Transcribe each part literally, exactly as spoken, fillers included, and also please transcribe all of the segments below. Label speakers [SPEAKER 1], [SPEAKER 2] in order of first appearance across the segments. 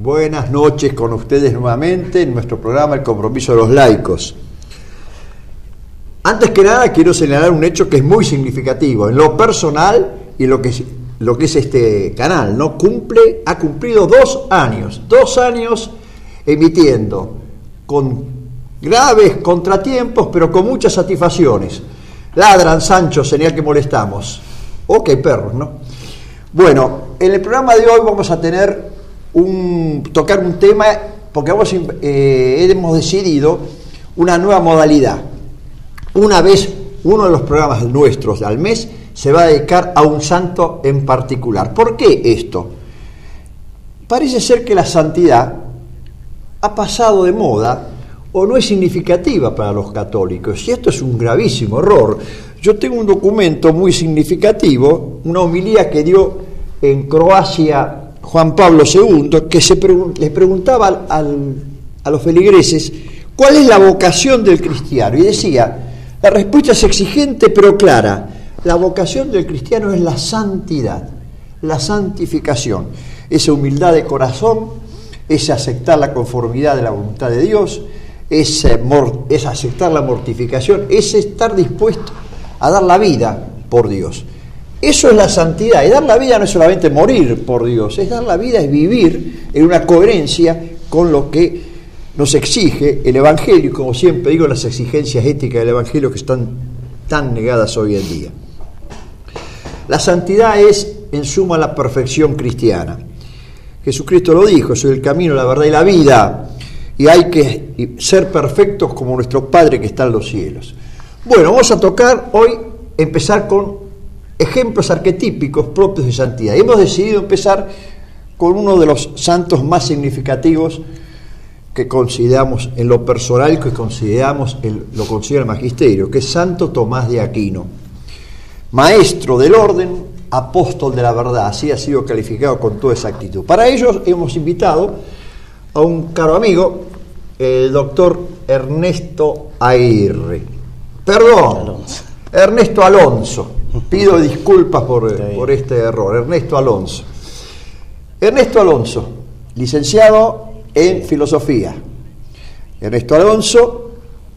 [SPEAKER 1] Buenas noches con ustedes nuevamente en nuestro programa El Compromiso de los Laicos. Antes que nada quiero señalar un hecho que es muy significativo en lo personal y en lo que es, lo que es este canal, ¿no? Cumple, ha cumplido dos años, dos años emitiendo con graves contratiempos, pero con muchas satisfacciones. Ladran, Sancho, señal que molestamos. O que hay perros, ¿no? Bueno, en el programa de hoy vamos a tener un tocar un tema, porque vamos, eh, hemos decidido una nueva modalidad. Una vez, uno de los programas nuestros al mes se va a dedicar a un santo en particular. ¿Por qué esto? Parece ser que la santidad ha pasado de moda o no es significativa para los católicos, y esto es un gravísimo error. Yo tengo un documento muy significativo, una homilía que dio en Croacia Juan Pablo segundo, que se pregun- le preguntaba al, al, a los feligreses cuál es la vocación del cristiano, y decía, la respuesta es exigente pero clara, la vocación del cristiano es la santidad, la santificación, esa humildad de corazón, es aceptar la conformidad de la voluntad de Dios, es, mor- es aceptar la mortificación, es estar dispuesto a dar la vida por Dios. Eso es la santidad, y dar la vida no es solamente morir por Dios, es dar la vida, es vivir en una coherencia con lo que nos exige el Evangelio, y como siempre digo, las exigencias éticas del Evangelio que están tan negadas hoy en día. La santidad es, en suma, la perfección cristiana. Jesucristo lo dijo, soy el camino, la verdad y la vida, y hay que ser perfectos como nuestro Padre que está en los cielos. Bueno, vamos a tocar hoy, empezar con ejemplos arquetípicos propios de santidad. Y hemos decidido empezar con uno de los santos más significativos que consideramos en lo personal, que consideramos el, lo considera el magisterio, que es Santo Tomás de Aquino, maestro del orden, apóstol de la verdad, así ha sido calificado con toda exactitud. Para ello hemos invitado a un caro amigo, el doctor Ernesto Aguirre. Perdón, Alonso. Ernesto Alonso. Pido disculpas por, por este error. Ernesto Alonso. Ernesto Alonso, licenciado en Filosofía. Ernesto Alonso,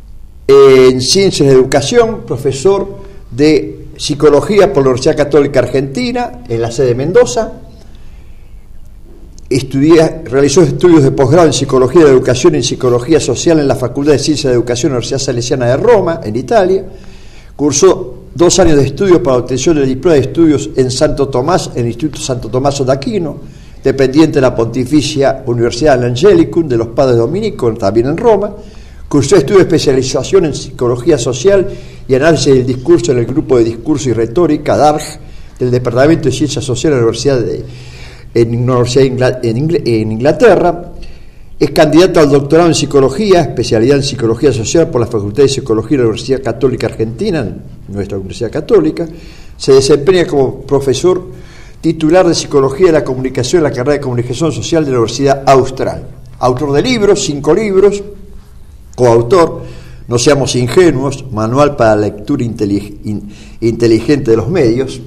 [SPEAKER 1] en Ciencias de Educación, profesor de Psicología por la Universidad Católica Argentina, en la sede de Mendoza. Estudia, realizó estudios de posgrado en Psicología de Educación y en Psicología Social en la Facultad de Ciencias de Educación de la Universidad Salesiana de Roma, en Italia. Cursó dos años de estudios para obtención del diploma de estudios en Santo Tomás, en el Instituto Santo Tomás de Aquino, dependiente de la Pontificia Universidad Angelicum de los Padres Dominicos, también en Roma. Cursó estudios de especialización en Psicología Social y Análisis del Discurso en el Grupo de Discurso y Retórica, D A R G, del Departamento de Ciencias Sociales de la Universidad de, en, Universidad Ingl- en, Ingl- en Inglaterra. Es candidato al doctorado en Psicología, especialidad en Psicología Social por la Facultad de Psicología de la Universidad Católica Argentina, nuestra Universidad Católica. Se desempeña como profesor titular de Psicología de la Comunicación en la carrera de Comunicación Social de la Universidad Austral. Autor de libros, cinco libros, coautor No seamos ingenuos, Manual para la lectura intelig- in- inteligente de los medios.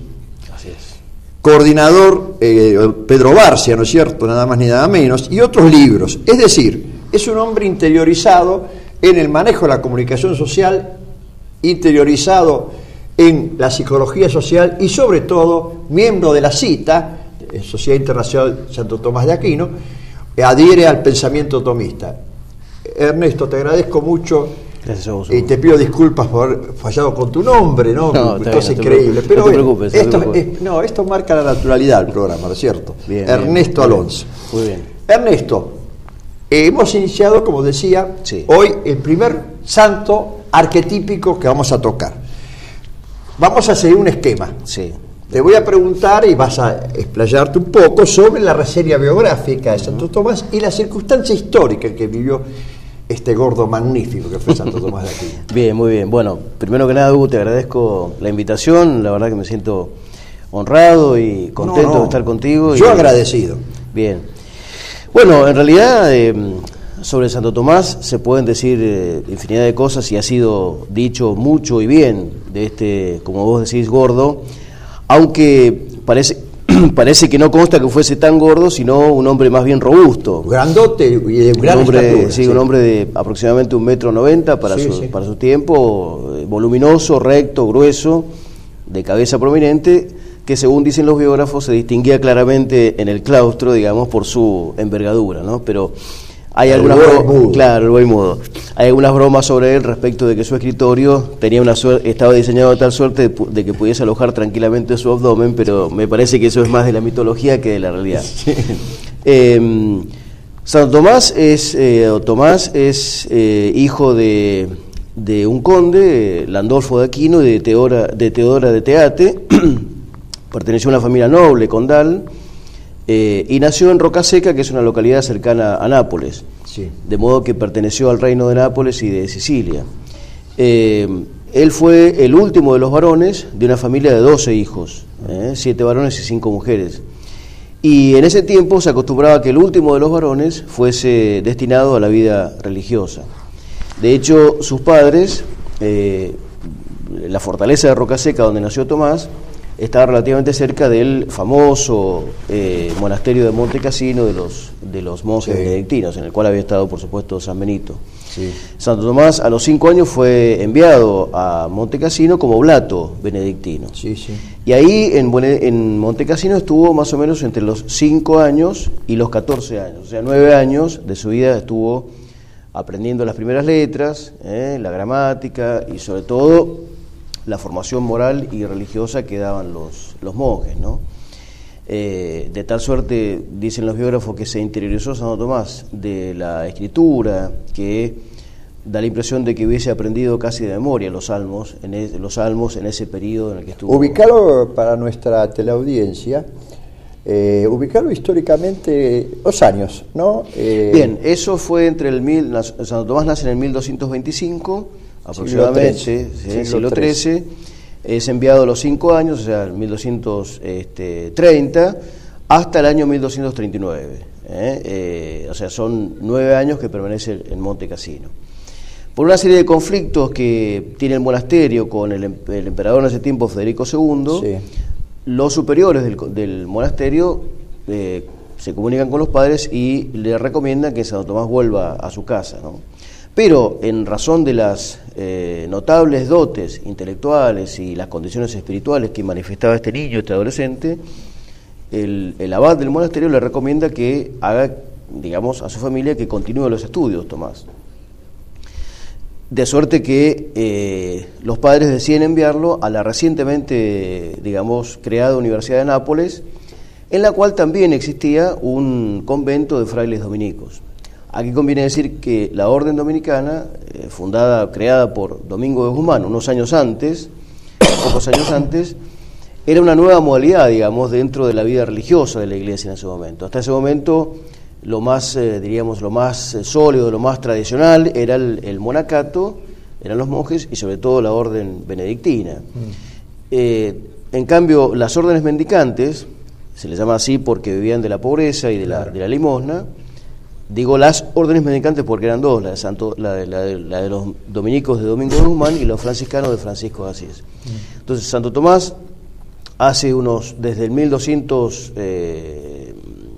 [SPEAKER 1] Coordinador eh, Pedro Barcia, ¿no es cierto?, nada más ni nada menos, y otros libros. Es decir, es un hombre interiorizado en el manejo de la comunicación social, interiorizado en la psicología social y sobre todo miembro de la CITA, Sociedad Internacional Santo Tomás de Aquino, adhiere al pensamiento tomista. Ernesto, te agradezco mucho. Gracias a vos. Y te pido disculpas por haber fallado con tu nombre, ¿no?
[SPEAKER 2] No,
[SPEAKER 1] esto es
[SPEAKER 2] bien,
[SPEAKER 1] increíble.
[SPEAKER 2] No te,
[SPEAKER 1] pero
[SPEAKER 2] no te preocupes.
[SPEAKER 1] Esto,
[SPEAKER 2] no, te preocupes.
[SPEAKER 1] Es, no, esto marca la naturalidad del programa, ¿no es cierto?
[SPEAKER 2] Bien,
[SPEAKER 1] Ernesto
[SPEAKER 2] bien,
[SPEAKER 1] Alonso.
[SPEAKER 2] Muy bien.
[SPEAKER 1] Ernesto, eh, hemos iniciado, como decía,
[SPEAKER 2] sí.
[SPEAKER 1] hoy el primer santo arquetípico que vamos a tocar. Vamos a seguir un esquema.
[SPEAKER 2] Sí.
[SPEAKER 1] Te voy a preguntar y vas a explayarte un poco sobre la reseña biográfica de Santo Tomás y la circunstancia histórica en que vivió este gordo magnífico que fue Santo Tomás de Aquino.
[SPEAKER 2] Bien, muy bien. Bueno, primero que nada, Hugo, te agradezco la invitación. La verdad que me siento honrado y contento no, no. de estar contigo.
[SPEAKER 1] Yo
[SPEAKER 2] y,
[SPEAKER 1] agradecido.
[SPEAKER 2] Bien. Bueno, en realidad, eh, sobre Santo Tomás se pueden decir eh, infinidad de cosas y ha sido dicho mucho y bien de este, como vos decís, gordo, aunque parece, parece que no consta que fuese tan gordo, sino un hombre más bien robusto.
[SPEAKER 1] Grandote y de gran
[SPEAKER 2] un hombre,
[SPEAKER 1] estatura,
[SPEAKER 2] sí,
[SPEAKER 1] sí.
[SPEAKER 2] un hombre de aproximadamente un metro noventa para,
[SPEAKER 1] Sí,
[SPEAKER 2] su,
[SPEAKER 1] sí.
[SPEAKER 2] para su tiempo, eh, voluminoso, recto, grueso, de cabeza prominente, que según dicen los biógrafos se distinguía claramente en el claustro, digamos, por su envergadura, ¿no? Pero hay
[SPEAKER 1] El
[SPEAKER 2] algunas
[SPEAKER 1] buey
[SPEAKER 2] bro-
[SPEAKER 1] mudo.
[SPEAKER 2] claro, el buey mudo. Hay algunas bromas sobre él respecto de que su escritorio tenía una suer- estaba diseñado de tal suerte de, pu- de que pudiese alojar tranquilamente su abdomen, pero me parece que eso es más de la mitología que de la realidad. Eh, Santo Tomás es eh, o Tomás es eh, hijo de, de un conde, Landolfo de Aquino, y de Teodora de, Teodora de Teate. Perteneció a una familia noble, condal, eh, y nació en Rocaseca, que es una localidad cercana a Nápoles,
[SPEAKER 1] Sí.
[SPEAKER 2] de modo que perteneció al reino de Nápoles y de Sicilia. Eh, él fue el último de los varones de una familia de doce hijos, eh, siete varones y cinco mujeres. Y en ese tiempo se acostumbraba que el último de los varones fuese destinado a la vida religiosa. De hecho, sus padres, eh, la fortaleza de Rocaseca, donde nació Tomás, estaba relativamente cerca del famoso eh, monasterio de Monte Cassino de los, de los monjes
[SPEAKER 1] Sí.
[SPEAKER 2] benedictinos, en el cual había estado, por supuesto, San Benito.
[SPEAKER 1] Sí.
[SPEAKER 2] Santo Tomás a los cinco años fue enviado a Monte Cassino como oblato benedictino.
[SPEAKER 1] Sí, sí.
[SPEAKER 2] Y ahí en, Bone- en Monte Cassino estuvo más o menos entre los cinco años y los catorce años. O sea, nueve años de su vida estuvo aprendiendo las primeras letras, eh, la gramática y sobre todo la formación moral y religiosa que daban los, los monjes, ¿no? Eh, de tal suerte, dicen los biógrafos, que se interiorizó Santo Tomás de la escritura, que da la impresión de que hubiese aprendido casi de memoria los salmos, en es- los salmos en ese periodo en el que estuvo.
[SPEAKER 1] Ubicalo para nuestra teleaudiencia, eh, ubicalo históricamente los años, ¿no? Eh,
[SPEAKER 2] Bien, eso fue entre el mil, nas- Santo Tomás nace en el mil doscientos veinticinco, aproximadamente,
[SPEAKER 1] trece,
[SPEAKER 2] sí,
[SPEAKER 1] siglo
[SPEAKER 2] siglo trece, es enviado a los cinco años, o sea, el mil doscientos treinta, hasta el año mil doscientos treinta y nueve, ¿eh? Eh, o sea, son nueve años que permanece en Monte Cassino. Por una serie de conflictos que tiene el monasterio con el, em- el emperador en ese tiempo, Federico segundo,
[SPEAKER 1] Sí.
[SPEAKER 2] los superiores del, del monasterio eh, se comunican con los padres y le recomiendan que Santo Tomás vuelva a su casa, ¿no? Pero en razón de las eh, notables dotes intelectuales y las condiciones espirituales que manifestaba este niño, este adolescente, el, el abad del monasterio le recomienda que haga, digamos, a su familia que continúe los estudios, Tomás. De suerte que eh, los padres deciden enviarlo a la recientemente, digamos, creada Universidad de Nápoles, en la cual también existía un convento de frailes dominicos. Aquí conviene decir que la orden dominicana, eh, fundada, creada por Domingo de Guzmán unos años antes, pocos años antes, era una nueva modalidad, digamos, dentro de la vida religiosa de la Iglesia en ese momento. Hasta ese momento, lo más, eh, diríamos, lo más eh, sólido, lo más tradicional era el, el monacato, eran los monjes y sobre todo la orden benedictina. Mm. Eh, en cambio, las órdenes mendicantes, se les llama así porque vivían de la pobreza y de, claro. la, de la limosna. Digo las órdenes mendicantes porque eran dos, la de, Santo, la de, la de, la de los dominicos de Domingo de Guzmán y los franciscanos de Francisco de Asís. Mm. Entonces, Santo Tomás hace unos, desde el mil doscientos, eh,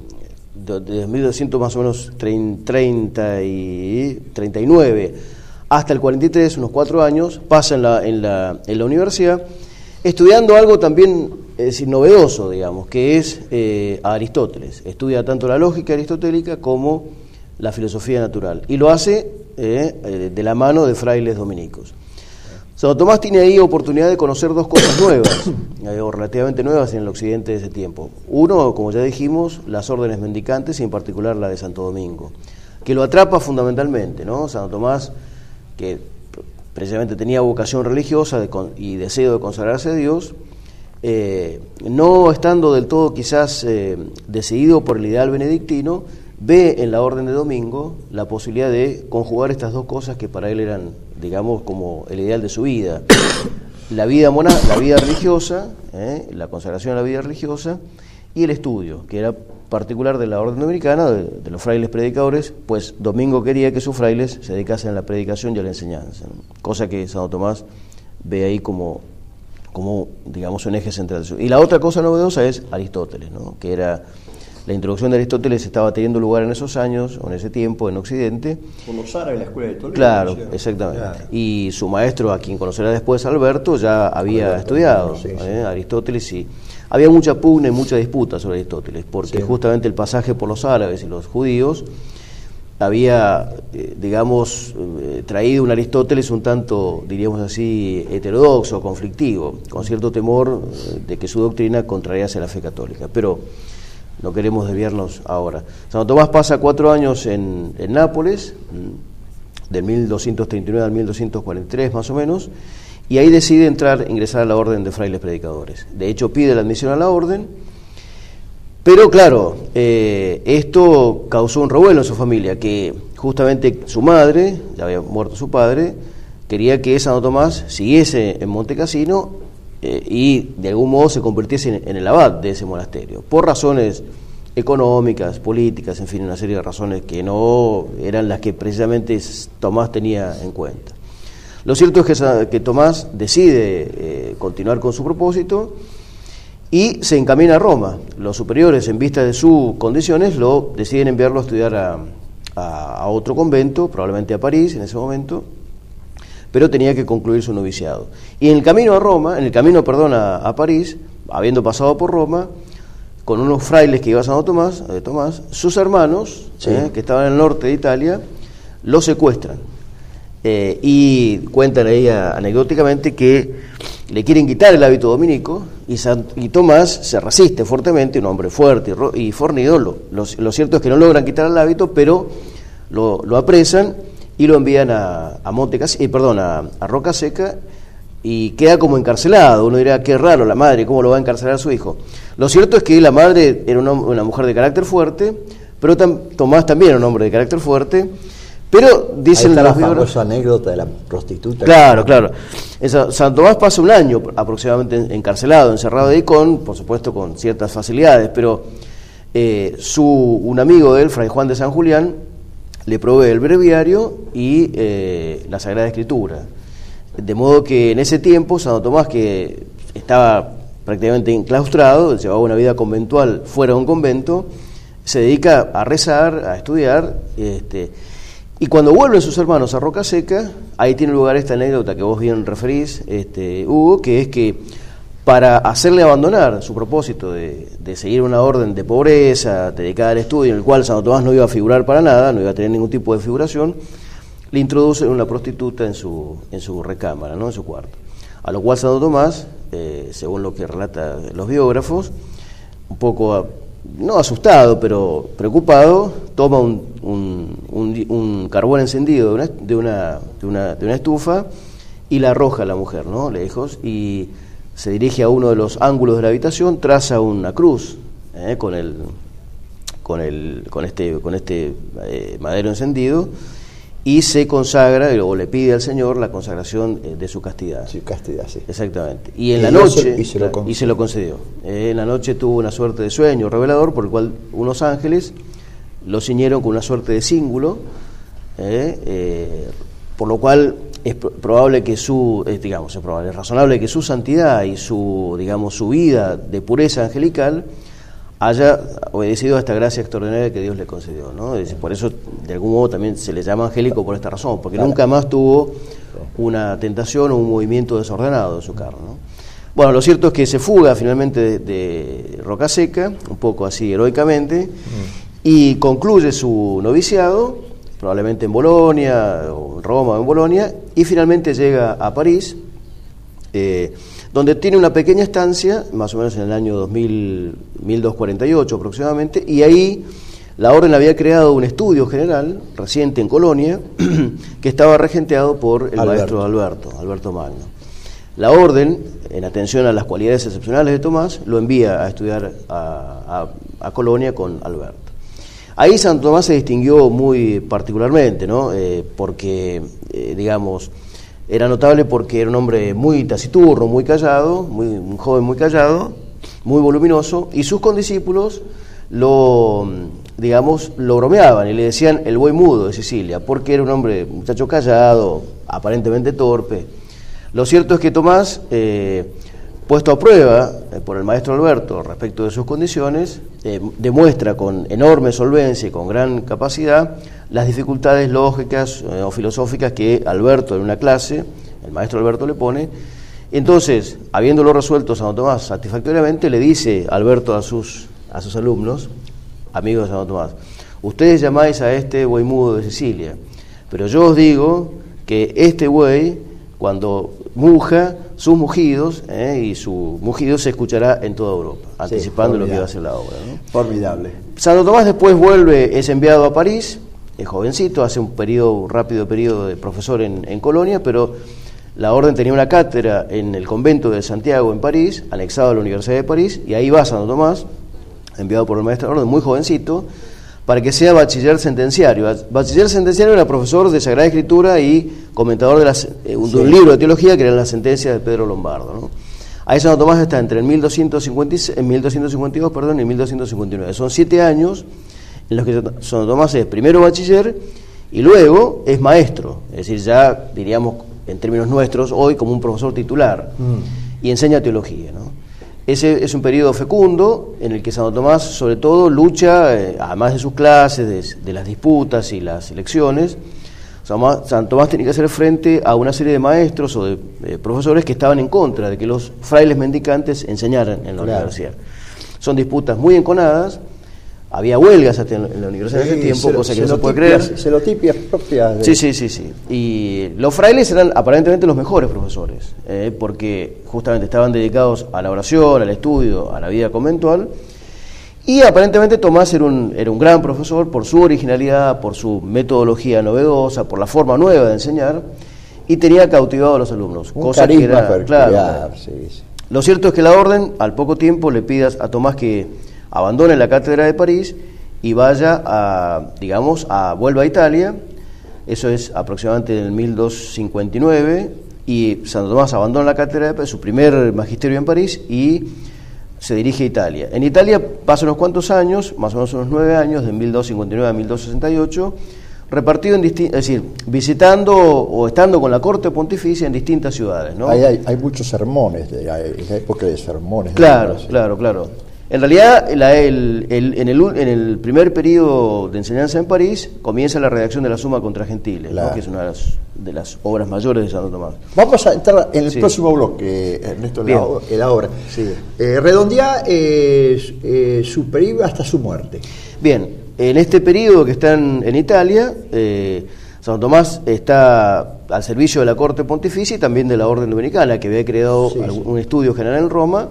[SPEAKER 2] desde mil doscientos más o menos treinta y nueve hasta el cuarenta y tres, unos cuatro años, pasa en la, en la, en la universidad, estudiando algo también, es decir, novedoso, digamos, que es eh, a Aristóteles. Estudia tanto la lógica aristotélica como la filosofía natural, y lo hace eh, de la mano de frailes dominicos. Santo Tomás tiene ahí oportunidad de conocer dos cosas nuevas, eh, o relativamente nuevas en el occidente de ese tiempo. Uno, como ya dijimos, las órdenes mendicantes, y en particular la de Santo Domingo, que lo atrapa fundamentalmente, ¿no? Santo Tomás, que precisamente tenía vocación religiosa de con, y deseo de consagrarse a Dios, eh, no estando del todo quizás eh, decidido por el ideal benedictino, ve en la orden de Domingo la posibilidad de conjugar estas dos cosas que para él eran, digamos, como el ideal de su vida: la vida mona, la vida religiosa, eh, la consagración a la vida religiosa, y el estudio, que era particular de la orden dominicana, de, de los frailes predicadores, pues Domingo quería que sus frailes se dedicasen a la predicación y a la enseñanza, ¿no? Cosa que Santo Tomás ve ahí como, como, digamos, un eje central. Y la otra cosa novedosa es Aristóteles, ¿no? Que era la introducción de Aristóteles estaba teniendo lugar en esos años, o en ese tiempo, en Occidente.
[SPEAKER 1] Por los árabes, la escuela de Toledo.
[SPEAKER 2] Claro, exactamente. Claro. Y su maestro, a quien conocerá después, Alberto, ya había Alberto, estudiado sí, sí. ¿eh? Aristóteles, y había mucha pugna y mucha disputa sobre Aristóteles, porque sí. justamente el pasaje por los árabes y los judíos había, eh, digamos, eh, traído un Aristóteles un tanto, diríamos así, heterodoxo, conflictivo, con cierto temor eh, de que su doctrina contrariase la fe católica. Pero no queremos desviarnos ahora. Santo Tomás pasa cuatro años en, en Nápoles, del mil doscientos treinta y nueve al mil doscientos cuarenta y tres más o menos, y ahí decide entrar, ingresar a la orden de frailes predicadores. De hecho, pide la admisión a la orden, pero claro, eh, esto causó un revuelo en su familia, que justamente su madre, ya había muerto su padre, quería que Santo Tomás siguiese en Monte Cassino eh, y de algún modo se convirtiese en, en el abad de ese monasterio, por razones económicas, políticas, en fin, una serie de razones que no eran las que precisamente Tomás tenía en cuenta. Lo cierto es que, que Tomás decide eh, continuar con su propósito y se encamina a Roma. Los superiores, en vista de sus condiciones, lo deciden enviarlo a estudiar a, a, a otro convento, probablemente a París en ese momento, pero tenía que concluir su noviciado. Y en el camino a Roma, en el camino, perdón, a, a París, habiendo pasado por Roma, con unos frailes que iba a Santo Tomás, eh, Tomás, sus hermanos, sí. eh, que estaban en el norte de Italia, lo secuestran. Eh, y cuentan ahí anecdóticamente que le quieren quitar el hábito dominico y, San, y Tomás se resiste fuertemente, un hombre fuerte y, ro, y fornido. Lo, lo, lo cierto es que no logran quitar el hábito, pero lo, lo apresan y lo envían a, a Monte Cassino, eh, perdón, a, a Roca Seca, y queda como encarcelado. Uno dirá, qué raro la madre, ¿cómo lo va a encarcelar a su hijo? Lo cierto es que la madre era una, una mujer de carácter fuerte, pero tam, Tomás también era un hombre de carácter fuerte. Pero dicen
[SPEAKER 1] ahí está la famosa anécdota de la prostituta.
[SPEAKER 2] Claro, claro. Esa, San Tomás pasa un año aproximadamente encarcelado, encerrado ahí, con, por supuesto, con ciertas facilidades, pero eh, su un amigo de él, Fray Juan de San Julián, le provee el breviario y eh, la Sagrada Escritura. De modo que en ese tiempo Santo Tomás, que estaba prácticamente enclaustrado, llevaba una vida conventual fuera de un convento, se dedica a rezar, a estudiar, este, y cuando vuelven sus hermanos a Roca Seca, ahí tiene lugar esta anécdota que vos bien referís, este, Hugo, que es que para hacerle abandonar su propósito de, de seguir una orden de pobreza, dedicada al estudio, en el cual Santo Tomás no iba a figurar para nada, no iba a tener ningún tipo de figuración, le introducen una prostituta en su, en su recámara, ¿no? En su cuarto. A lo cual Santo Tomás, eh, según lo que relatan los biógrafos, un poco, no asustado, pero preocupado, toma un, un, un, un carbón encendido de una, de, una, de, una, de una estufa y la arroja a la mujer, ¿no? Lejos, y se dirige a uno de los ángulos de la habitación, traza una cruz eh, con, el, con, el, con este, con este eh, madero encendido, y se consagra, o le pide al Señor la consagración eh, de su castidad.
[SPEAKER 1] Su castidad, sí.
[SPEAKER 2] Exactamente. Y en
[SPEAKER 1] y
[SPEAKER 2] la noche,
[SPEAKER 1] se, y, se lo
[SPEAKER 2] y se lo concedió. Eh, en la noche tuvo una suerte de sueño revelador, por el cual unos ángeles lo ciñeron con una suerte de cíngulo, eh, eh, por lo cual es probable que su, eh, digamos, es probable, es razonable que su santidad y su, digamos, su vida de pureza angelical haya obedecido a esta gracia extraordinaria que Dios le concedió, ¿no? Es decir, por eso, de algún modo, también se le llama angélico por esta razón, porque claro, nunca más tuvo una tentación o un movimiento desordenado de su carne, ¿no? Bueno, lo cierto es que se fuga finalmente de, de Roca Seca, un poco así heroicamente, mm. y concluye su noviciado, probablemente en Bolonia, o en Roma o en Bolonia, y finalmente llega a París, eh, donde tiene una pequeña estancia, más o menos en el año dos mil, mil doscientos cuarenta y ocho aproximadamente, y ahí la orden había creado un estudio general, reciente en Colonia, que estaba regenteado por el Alberto. maestro Alberto, Alberto Magno. La orden, en atención a las cualidades excepcionales de Tomás, lo envía a estudiar a, a, a Colonia con Alberto. Ahí Santo Tomás se distinguió muy particularmente, ¿no? Eh, porque, eh, digamos, era notable porque era un hombre muy taciturno, muy callado, muy, un joven muy callado, muy voluminoso, y sus condiscípulos lo, digamos, lo bromeaban y le decían el buey mudo de Sicilia, porque era un hombre, un muchacho callado, aparentemente torpe. Lo cierto es que Tomás eh, puesto a prueba eh, por el maestro Alberto respecto de sus condiciones, eh, demuestra con enorme solvencia y con gran capacidad las dificultades lógicas eh, o filosóficas que Alberto en una clase, el maestro Alberto le pone. Entonces, habiéndolo resuelto Santo Tomás satisfactoriamente, le dice Alberto a sus, a sus alumnos, amigos de Santo Tomás: ustedes llamáis a este buey mudo de Sicilia, pero yo os digo que este buey, cuando muja, sus mugidos, eh, y su mugido se escuchará en toda Europa, anticipando sí, lo que iba a ser la obra, ¿no?
[SPEAKER 1] Formidable.
[SPEAKER 2] Santo Tomás después vuelve, es enviado a París, es jovencito, hace un periodo, rápido periodo de profesor en, en Colonia, pero la orden tenía una cátedra en el convento de Santiago en París, anexado a la Universidad de París, y ahí va Santo Tomás, enviado por el maestro de la orden, muy jovencito, para que sea bachiller sentenciario. Bachiller sentenciario era profesor de Sagrada Escritura y comentador de, las, eh, un, sí. de un libro de teología que eran las sentencias de Pedro Lombardo, ¿no? Ahí Santo Tomás está entre el mil doscientos cincuenta y seis, en mil doscientos cincuenta y dos perdón, y mil doscientos cincuenta y nueve. Son siete años en los que Santo Tomás es primero bachiller y luego es maestro, es decir, ya diríamos en términos nuestros hoy como un profesor titular, mm. y enseña teología, ¿no? Ese es un periodo fecundo en el que Santo Tomás, sobre todo, lucha, eh, además de sus clases, de, de las disputas y las elecciones. Santo Tomás tenía que hacer frente a una serie de maestros o de eh, profesores que estaban en contra de que los frailes mendicantes enseñaran en la claro. universidad. Son disputas muy enconadas. Había huelgas hasta en la universidad sí, en ese tiempo, se, cosa que no se puede creer.
[SPEAKER 1] Celotipias propias. De...
[SPEAKER 2] Sí, sí, sí, sí. Y los frailes eran aparentemente los mejores profesores, eh, porque justamente estaban dedicados a la oración, al estudio, a la vida conventual. Y aparentemente Tomás era un, era un gran profesor por su originalidad, por su metodología novedosa, por la forma nueva de enseñar, y tenía cautivado a los alumnos.
[SPEAKER 1] Un
[SPEAKER 2] cosa
[SPEAKER 1] carisma
[SPEAKER 2] que era,
[SPEAKER 1] peculiar,
[SPEAKER 2] claro,
[SPEAKER 1] sí, sí.
[SPEAKER 2] Lo cierto es que la orden, al poco tiempo, le pide a Tomás que abandone la cátedra de París y vaya a, digamos, a vuelva a Italia. Eso es aproximadamente en el mil doscientos cincuenta y nueve, y Santo Tomás abandona la cátedra de París, su primer magisterio en París, y se dirige a Italia. En Italia pasa unos cuantos años, más o menos unos nueve años, de mil doscientos cincuenta y nueve a mil doscientos sesenta y ocho, repartido en distintas, es decir, visitando o estando con la corte pontificia en distintas ciudades, ¿no?
[SPEAKER 1] Hay, hay, hay muchos sermones, de, hay, hay época de sermones.
[SPEAKER 2] Claro, de claro, claro. En realidad, la, el, el, en, el, en el primer periodo de enseñanza en París comienza la redacción de la Suma contra Gentiles, claro. ¿no? Que es una de las, de las obras mayores de Santo Tomás.
[SPEAKER 1] Vamos a entrar en el sí. próximo bloque, Ernesto, en la, en la obra. Sí. Eh, redondea eh, eh, su periodo hasta su muerte.
[SPEAKER 2] Bien, en este periodo que está en, en Italia, eh, Santo Tomás está al servicio de la corte pontificia y también de la orden dominicana, que había creado sí, algún, sí. un estudio general en Roma.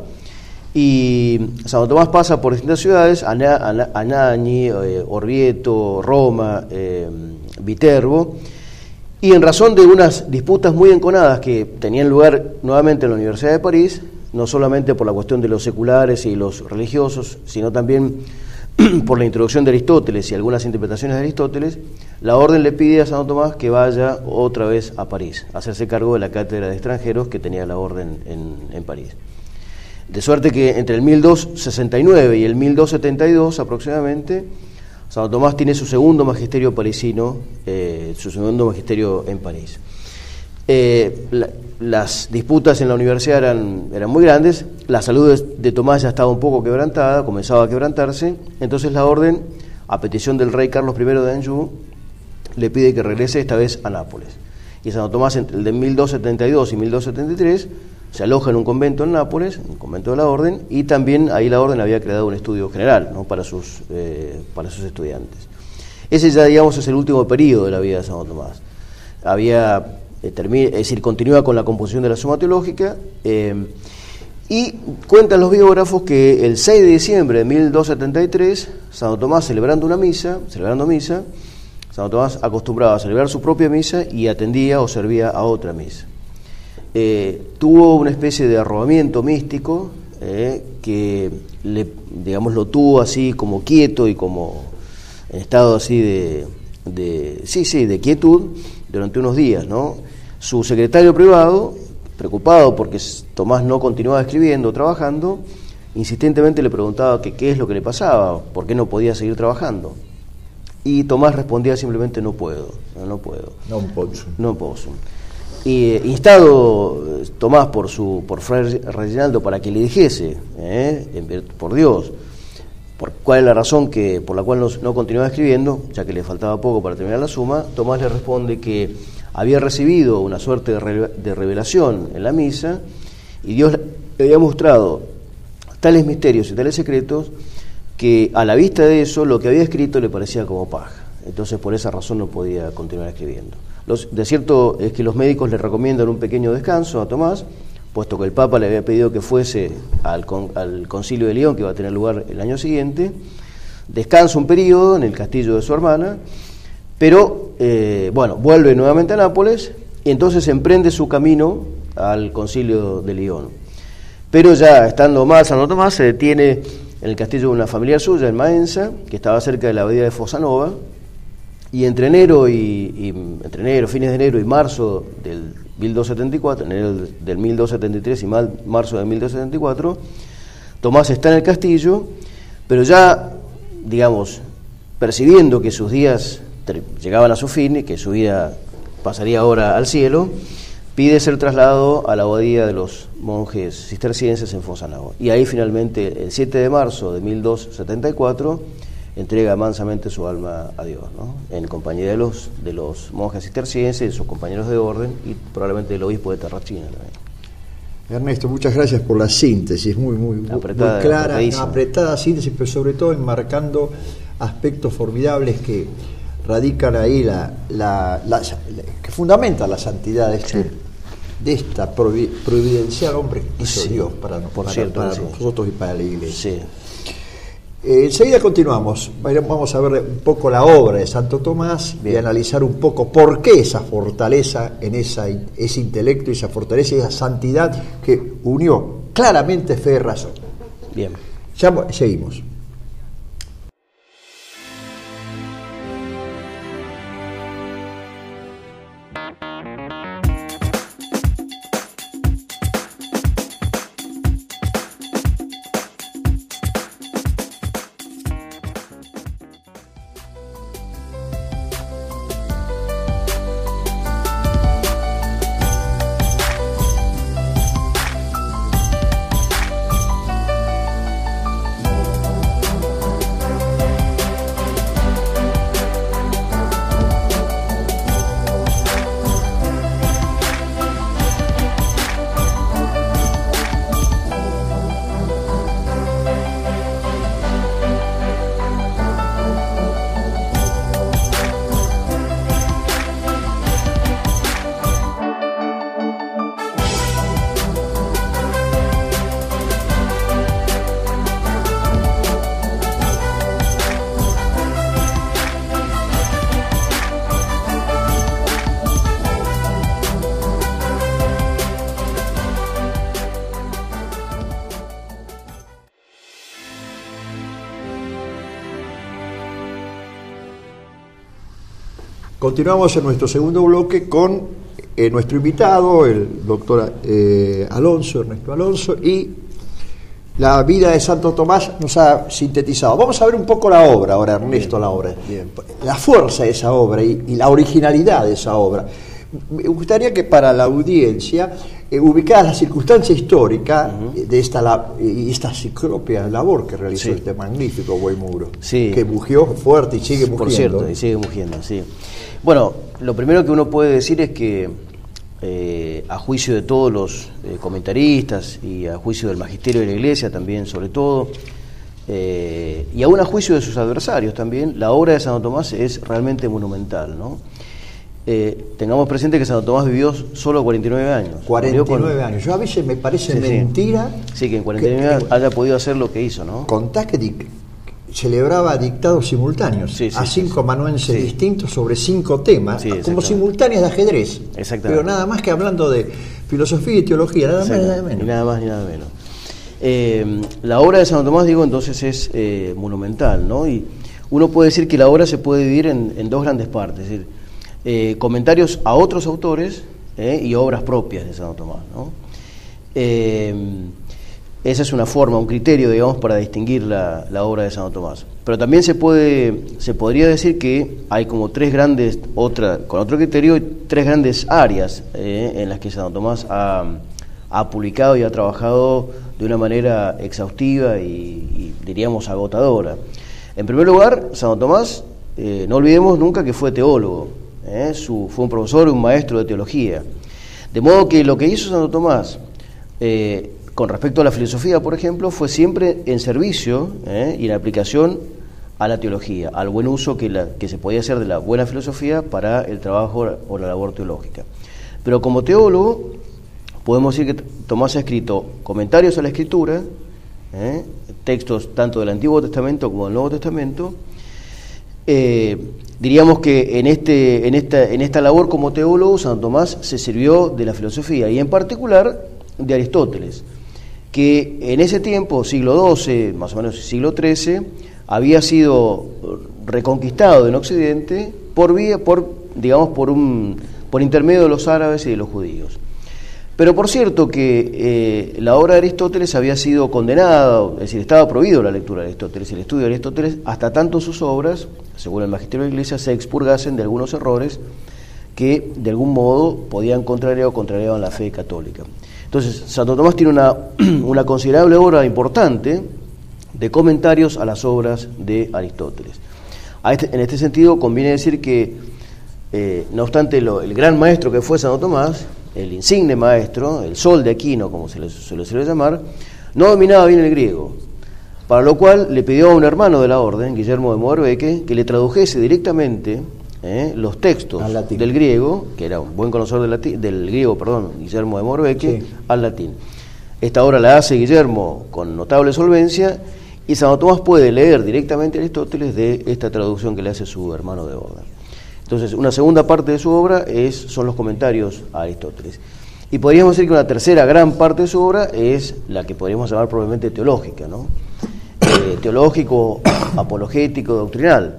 [SPEAKER 2] Y Santo Tomás pasa por distintas ciudades, Anagni, eh, Orvieto, Roma, eh, Viterbo, y en razón de unas disputas muy enconadas que tenían lugar nuevamente en la Universidad de París, no solamente por la cuestión de los seculares y los religiosos, sino también por la introducción de Aristóteles y algunas interpretaciones de Aristóteles, la orden le pide a Santo Tomás que vaya otra vez a París, a hacerse cargo de la cátedra de extranjeros que tenía la orden en, en París. De suerte que entre el mil doscientos sesenta y nueve y el mil doscientos setenta y dos aproximadamente, Santo Tomás tiene su segundo magisterio parisino, eh, su segundo magisterio en París. Eh, la, las disputas en la universidad eran, eran muy grandes, la salud de, de Tomás ya estaba un poco quebrantada, comenzaba a quebrantarse, entonces la orden, a petición del rey Carlos primero de Anjou, le pide que regrese esta vez a Nápoles. Y Santo Tomás, entre el de mil doscientos setenta y dos y mil doscientos setenta y tres, se aloja en un convento en Nápoles, un convento de la orden, y también ahí la orden había creado un estudio general, ¿no? para, sus, eh, para sus estudiantes. Ese ya, digamos, es el último periodo de la vida de Santo Tomás. Había, eh, termina, es decir, continúa con la composición de la Suma Teológica, eh, y cuentan los biógrafos que el seis de diciembre de mil doscientos setenta y tres, Santo Tomás celebrando una misa, celebrando misa, Santo Tomás acostumbraba a celebrar su propia misa y atendía o servía a otra misa. Eh, tuvo una especie de arrobamiento místico eh, que le, digamos, lo tuvo así como quieto y como en estado así de, de sí, sí, de quietud durante unos días, ¿no? Su secretario privado, preocupado porque Tomás no continuaba escribiendo o trabajando, insistentemente le preguntaba que qué es lo que le pasaba, por qué no podía seguir trabajando. Y Tomás respondía simplemente no puedo, no, no puedo.
[SPEAKER 1] No puedo.
[SPEAKER 2] No puedo. y, instado Tomás por su por Fray Reginaldo para que le dijese, eh, por Dios, por cuál es la razón que por la cual no, no continuaba escribiendo, ya que le faltaba poco para terminar la suma, Tomás le responde que había recibido una suerte de, re, de revelación en la misa, y Dios le había mostrado tales misterios y tales secretos que a la vista de eso lo que había escrito le parecía como paja. Entonces por esa razón no podía continuar escribiendo. Los, de cierto es que los médicos le recomiendan un pequeño descanso a Tomás, puesto que el Papa le había pedido que fuese al, con, al Concilio de León, que va a tener lugar el año siguiente. Descansa un periodo en el castillo de su hermana, pero eh, bueno, vuelve nuevamente a Nápoles y entonces emprende su camino al Concilio de León. Pero ya estando más Santo Tomás, se detiene en el castillo de una familiar suya en Maenza, que estaba cerca de la abadía de Fossanova, y entre enero y, y entre enero, fines de enero y marzo del mil doscientos setenta y cuatro, enero del mil doscientos setenta y tres y marzo del mil doscientos setenta y cuatro, Tomás está en el castillo, pero ya, digamos, percibiendo que sus días llegaban a su fin y que su vida pasaría ahora al cielo, pide ser trasladado a la abadía de los monjes cistercienses en Fossanova. Y ahí finalmente, el siete de marzo de mil doscientos setenta y cuatro, entrega mansamente su alma a Dios, ¿no? En compañía de los, de los monjes cistercienses, de sus compañeros de orden y probablemente del obispo de Terracina también.
[SPEAKER 1] Ernesto, muchas gracias por la síntesis, muy, muy, apretada, muy clara, una apretada síntesis, pero sobre todo enmarcando aspectos formidables que radican ahí, la, la, la, que fundamentan la santidad de, este, sí. de esta providencial hombre que hizo sí. Dios para,
[SPEAKER 2] por
[SPEAKER 1] para,
[SPEAKER 2] cierto,
[SPEAKER 1] para
[SPEAKER 2] sí.
[SPEAKER 1] nosotros y para la Iglesia.
[SPEAKER 2] Sí.
[SPEAKER 1] Eh, enseguida continuamos, vamos a ver un poco la obra de Santo Tomás. Bien. Y analizar un poco por qué esa fortaleza en esa, ese intelecto y esa fortaleza y esa santidad que unió claramente fe y razón.
[SPEAKER 2] Bien.
[SPEAKER 1] Ya seguimos. Continuamos en nuestro segundo bloque con eh, nuestro invitado, el doctor eh, Alonso, Ernesto Alonso, y la vida de Santo Tomás nos ha sintetizado. Vamos a ver un poco la obra ahora, Ernesto, bien, la obra. Bien. La fuerza de esa obra y, y la originalidad de esa obra. Me gustaría que para la audiencia, eh, ubicadas la circunstancia histórica uh-huh. de esta, la, esta ciclópea labor que realizó sí. este magnífico Bueimuro,
[SPEAKER 2] sí.
[SPEAKER 1] que mugió fuerte y sigue mugiendo.
[SPEAKER 2] Por cierto, y sigue mugiendo, sí. Bueno, lo primero que uno puede decir es que eh, a juicio de todos los eh, comentaristas y a juicio del magisterio de la Iglesia también, sobre todo, eh, y aún a juicio de sus adversarios también, la obra de Santo Tomás es realmente monumental, ¿no? Eh, tengamos presente que Santo Tomás vivió solo cuarenta y nueve años.
[SPEAKER 1] cuarenta y nueve con... años. Yo a veces me parece
[SPEAKER 2] sí,
[SPEAKER 1] mentira.
[SPEAKER 2] Sí, que en cuarenta y nueve que, años haya podido hacer lo que hizo, ¿no?
[SPEAKER 1] Contá que dic- celebraba dictados simultáneos sí, sí, a cinco sí, amanuenses sí. distintos sobre cinco temas, sí, como simultáneas de ajedrez.
[SPEAKER 2] Exactamente.
[SPEAKER 1] Pero nada más que hablando de filosofía y teología, nada más ni nada menos.
[SPEAKER 2] Ni nada más ni nada menos. Eh, la obra de Santo Tomás, digo, entonces es eh, monumental, ¿no? Y uno puede decir que la obra se puede dividir en, en dos grandes partes, es decir, eh, comentarios a otros autores eh, y obras propias de Santo Tomás, ¿no? Eh, esa es una forma, un criterio, digamos, para distinguir la, la obra de Santo Tomás. Pero también se puede, se podría decir que hay como tres grandes, otra, con otro criterio, tres grandes áreas eh, en las que Santo Tomás ha, ha publicado y ha trabajado de una manera exhaustiva y, y diríamos agotadora. En primer lugar, Santo Tomás, eh, no olvidemos nunca que fue teólogo, eh, su, fue un profesor y un maestro de teología. De modo que lo que hizo Santo Tomás, eh, con respecto a la filosofía, por ejemplo, fue siempre en servicio eh, y en aplicación a la teología, al buen uso que, la, que se podía hacer de la buena filosofía para el trabajo o la labor teológica. Pero como teólogo, podemos decir que Tomás ha escrito comentarios a la Escritura, eh, textos tanto del Antiguo Testamento como del Nuevo Testamento. Eh, diríamos que en, este, en, esta, en esta labor como teólogo, Santo Tomás se sirvió de la filosofía y en particular de Aristóteles, que en ese tiempo, siglo doce, más o menos siglo trece, había sido reconquistado en Occidente por vía, por, digamos, por un, por intermedio de los árabes y de los judíos. Pero por cierto que eh, la obra de Aristóteles había sido condenada, es decir, estaba prohibido la lectura de Aristóteles, el estudio de Aristóteles, hasta tanto sus obras, según el magisterio de la Iglesia, se expurgasen de algunos errores que de algún modo podían contrariar o contrariaban la fe católica. Entonces, Santo Tomás tiene una, una considerable obra importante de comentarios a las obras de Aristóteles. A este, en este sentido, conviene decir que, eh, no obstante, lo, el gran maestro que fue Santo Tomás, el insigne maestro, el sol de Aquino, como se le suele, suele llamar, no dominaba bien el griego, para lo cual le pidió a un hermano de la orden, Guillermo de Moerbeque, que le tradujese directamente Eh, los textos del griego, que era un buen conocedor del, latín, del griego, perdón, Guillermo de Moerbeque, sí, al latín. Esta obra la hace Guillermo con notable solvencia y Santo Tomás puede leer directamente a Aristóteles de esta traducción que le hace su hermano de orden. Entonces, una segunda parte de su obra es, son los comentarios a Aristóteles. Y podríamos decir que una tercera gran parte de su obra es la que podríamos llamar probablemente teológica, ¿no? Eh, teológico, apologético, doctrinal.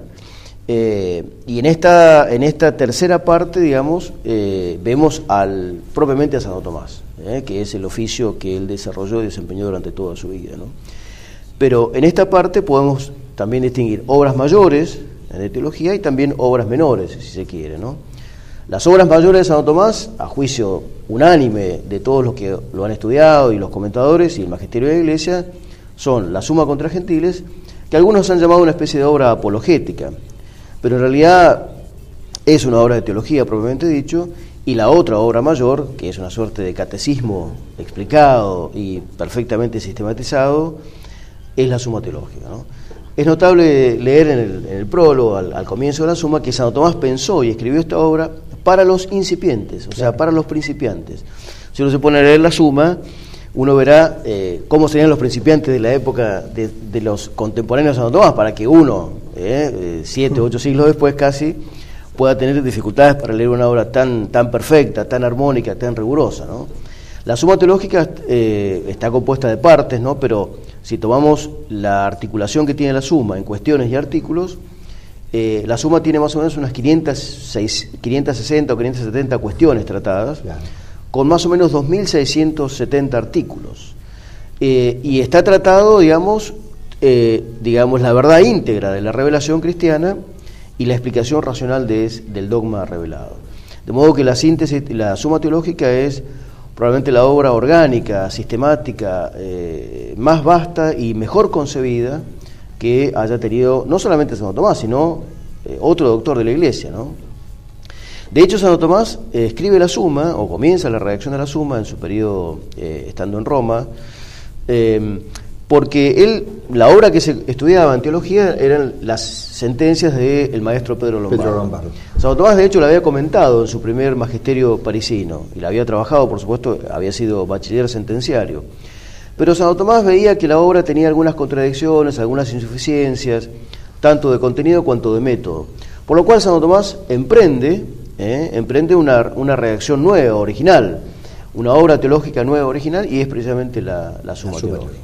[SPEAKER 2] Eh, y en esta, en esta tercera parte, digamos, eh, vemos al, propiamente a Santo Tomás, eh, que es el oficio que él desarrolló y desempeñó durante toda su vida, ¿no? Pero en esta parte podemos también distinguir obras mayores de teología y también obras menores, si se quiere, ¿no? Las obras mayores de Santo Tomás, a juicio unánime de todos los que lo han estudiado y los comentadores y el magisterio de la Iglesia, son la Summa contra Gentiles, que algunos han llamado una especie de obra apologética, pero en realidad es una obra de teología propiamente dicho, y la otra obra mayor, que es una suerte de catecismo explicado y perfectamente sistematizado, es la Summa Teológica, ¿no? Es notable leer en el, en el prólogo, al, al comienzo de la Summa, que Santo Tomás pensó y escribió esta obra para los incipientes, o sea, para los principiantes. Si uno se pone a leer la Summa, uno verá eh, cómo serían los principiantes de la época de, de los contemporáneos de Santo Tomás, para que uno, eh, siete, ocho siglos después casi, pueda tener dificultades para leer una obra tan, tan perfecta, tan armónica, tan rigurosa, ¿no? La Summa Teológica eh, está compuesta de partes, ¿no? Pero si tomamos la articulación que tiene la Summa en cuestiones y artículos, eh, la Summa tiene más o menos unas quinientas sesenta o quinientas setenta cuestiones tratadas, claro, con más o menos dos mil seiscientos setenta artículos. Eh, y está tratado, digamos, eh, digamos, la verdad íntegra de la revelación cristiana y la explicación racional de, del dogma revelado. De modo que la síntesis, la Summa Teológica es probablemente la obra orgánica, sistemática, eh, más vasta y mejor concebida que haya tenido no solamente Santo Tomás, sino eh, otro doctor de la Iglesia, ¿no? De hecho, Santo Tomás eh, escribe la Summa, o comienza la redacción de la Summa en su periodo eh, estando en Roma, eh, porque él, la obra que se estudiaba en teología eran las sentencias del maestro Pedro Lombardo. Pedro Lombardo. Santo Tomás, de hecho, la había comentado en su primer magisterio parisino, y la había trabajado, por supuesto, había sido bachiller sentenciario. Pero Santo Tomás veía que la obra tenía algunas contradicciones, algunas insuficiencias, tanto de contenido cuanto de método. Por lo cual Santo Tomás emprende, eh, emprende una, una redacción nueva, original, una obra teológica nueva, original, y es precisamente la, la Summa Teológica.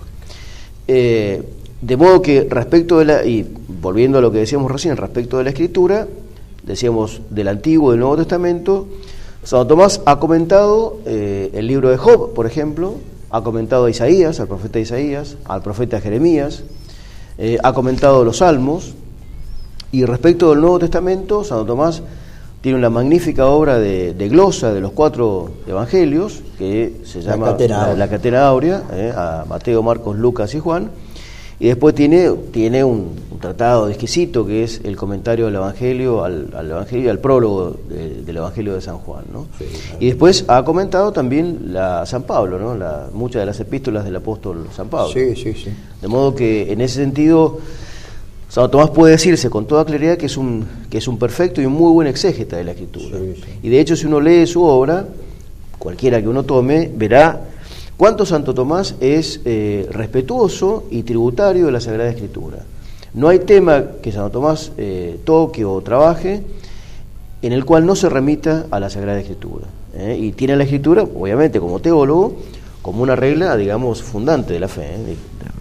[SPEAKER 2] Eh, de modo que respecto de la, y volviendo a lo que decíamos recién, respecto de la Escritura, decíamos del Antiguo y del Nuevo Testamento, Santo Tomás ha comentado eh, el libro de Job, por ejemplo, ha comentado a Isaías, al profeta Isaías, al profeta Jeremías, eh, ha comentado los Salmos, y respecto del Nuevo Testamento, Santo Tomás tiene una magnífica obra de, de glosa de los cuatro evangelios, que se llama
[SPEAKER 1] la Catena,
[SPEAKER 2] la, la Catena Áurea, eh, a Mateo, Marcos, Lucas y Juan, y después tiene, tiene un, un tratado exquisito que es el comentario del Evangelio al, al Evangelio y al prólogo de, del Evangelio de San Juan, ¿no? Sí, claro. Y después ha comentado también la San Pablo, ¿no? La, muchas de las epístolas del apóstol San Pablo.
[SPEAKER 1] Sí, sí, sí.
[SPEAKER 2] De modo que en ese sentido Santo Tomás puede decirse con toda claridad que es un que es un perfecto y un muy buen exégeta de la Escritura. Sí, sí. Y de hecho, si uno lee su obra, cualquiera que uno tome, verá cuánto Santo Tomás es eh, respetuoso y tributario de la Sagrada Escritura. No hay tema que Santo Tomás eh, toque o trabaje en el cual no se remita a la Sagrada Escritura. ¿eh? Y tiene la Escritura, obviamente, como teólogo, como una regla, digamos, fundante de la fe. ¿eh?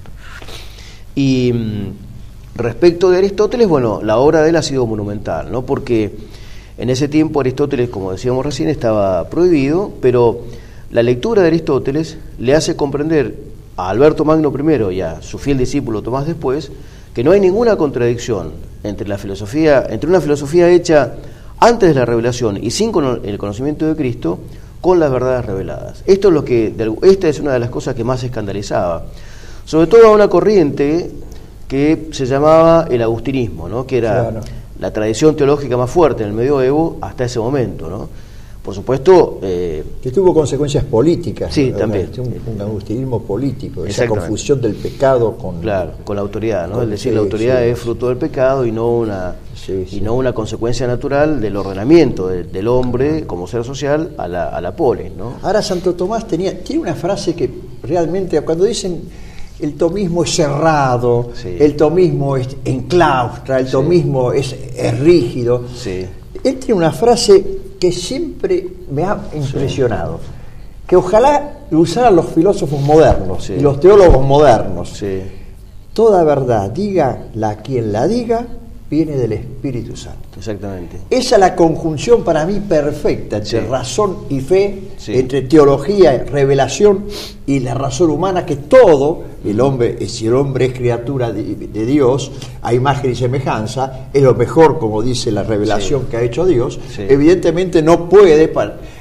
[SPEAKER 2] Y respecto de Aristóteles, bueno, la obra de él ha sido monumental, ¿no? Porque en ese tiempo Aristóteles, como decíamos recién, estaba prohibido, pero la lectura de Aristóteles le hace comprender a Alberto Magno primero y a su fiel discípulo Tomás después que no hay ninguna contradicción entre la filosofía, entre una filosofía hecha antes de la revelación y sin el conocimiento de Cristo, con las verdades reveladas. Esto es lo que, esta es una de las cosas que más escandalizaba, sobre todo a una corriente que se llamaba el agustinismo, ¿no? Que era claro. la tradición teológica más fuerte en el medioevo hasta ese momento, ¿no? Por supuesto... Eh,
[SPEAKER 1] que tuvo consecuencias políticas.
[SPEAKER 2] Sí, ¿no? también.
[SPEAKER 1] Un, un agustinismo político, esa confusión del pecado con...
[SPEAKER 2] Claro, con la autoridad, ¿no? Con, es decir, sí, la autoridad sí, es fruto del pecado y no una sí, sí. y no una consecuencia natural del ordenamiento de, del hombre como ser social a la, a la polis, ¿no?
[SPEAKER 1] Ahora, Santo Tomás tenía tiene una frase que realmente, cuando dicen el tomismo es cerrado, sí. el tomismo es enclaustra, el tomismo sí. es, es rígido,
[SPEAKER 2] sí.
[SPEAKER 1] él tiene una frase que siempre me ha impresionado, sí. que ojalá lo usaran los filósofos modernos sí. y los teólogos modernos.
[SPEAKER 2] Sí.
[SPEAKER 1] Toda verdad, diga la quien la diga, viene del Espíritu Santo.
[SPEAKER 2] Exactamente.
[SPEAKER 1] Esa es la conjunción para mí perfecta entre sí. razón y fe,
[SPEAKER 2] sí.
[SPEAKER 1] entre teología, revelación y la razón humana, que todo, el hombre, si el hombre es criatura de, de Dios, a imagen y semejanza, es lo mejor, como dice la revelación sí. que ha hecho Dios, sí. evidentemente no puede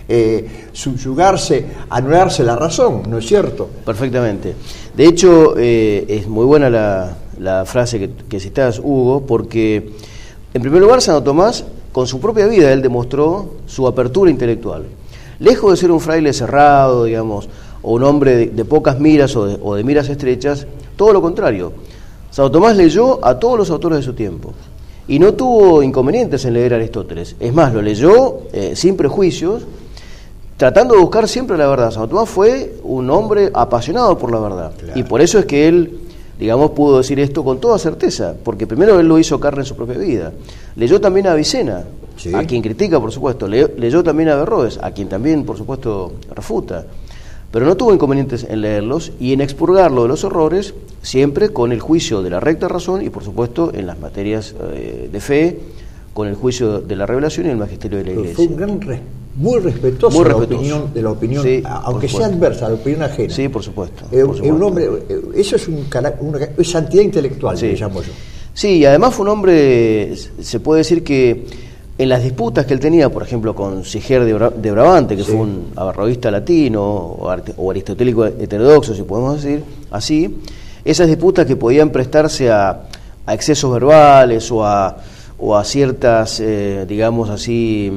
[SPEAKER 1] eh, subyugarse, anularse la razón, ¿no es cierto?
[SPEAKER 2] Perfectamente. De hecho, eh, es muy buena la... la frase que, que citás, Hugo, porque en primer lugar Santo Tomás, con su propia vida, él demostró su apertura intelectual. Lejos de ser un fraile cerrado, digamos, o un hombre de, de pocas miras o de, o de miras estrechas, todo lo contrario. Santo Tomás leyó a todos los autores de su tiempo y no tuvo inconvenientes en leer a Aristóteles. Es más, lo leyó eh, sin prejuicios, tratando de buscar siempre la verdad. Santo Tomás fue un hombre apasionado por la verdad, claro. y por eso es que él, digamos, pudo decir esto con toda certeza, porque primero él lo hizo carne en su propia vida. Leyó también a Avicena, sí. a quien critica, por supuesto. Le, leyó también a Averroes, a quien también, por supuesto, refuta. Pero no tuvo inconvenientes en leerlos y en expurgarlo de los errores, siempre con el juicio de la recta razón y, por supuesto, en las materias eh, de fe, con el juicio de la revelación y el magisterio de la Iglesia.
[SPEAKER 1] Fue un gran re, muy respetuoso,
[SPEAKER 2] muy
[SPEAKER 1] de,
[SPEAKER 2] respetuoso.
[SPEAKER 1] La opinión, de la opinión,
[SPEAKER 2] sí,
[SPEAKER 1] aunque sea adversa, a la opinión ajena.
[SPEAKER 2] Sí, por supuesto.
[SPEAKER 1] Eh,
[SPEAKER 2] por supuesto.
[SPEAKER 1] Un hombre, eso es un una, es santidad intelectual,
[SPEAKER 2] sí.
[SPEAKER 1] le llamo yo.
[SPEAKER 2] Sí, y además fue un hombre, se puede decir que en las disputas que él tenía, por ejemplo, con Siger de, Bra de Brabante, que sí. fue un averroísta latino o, o aristotélico heterodoxo, si podemos decir así, esas disputas que podían prestarse a, a excesos verbales o a, o a ciertas, eh, digamos así,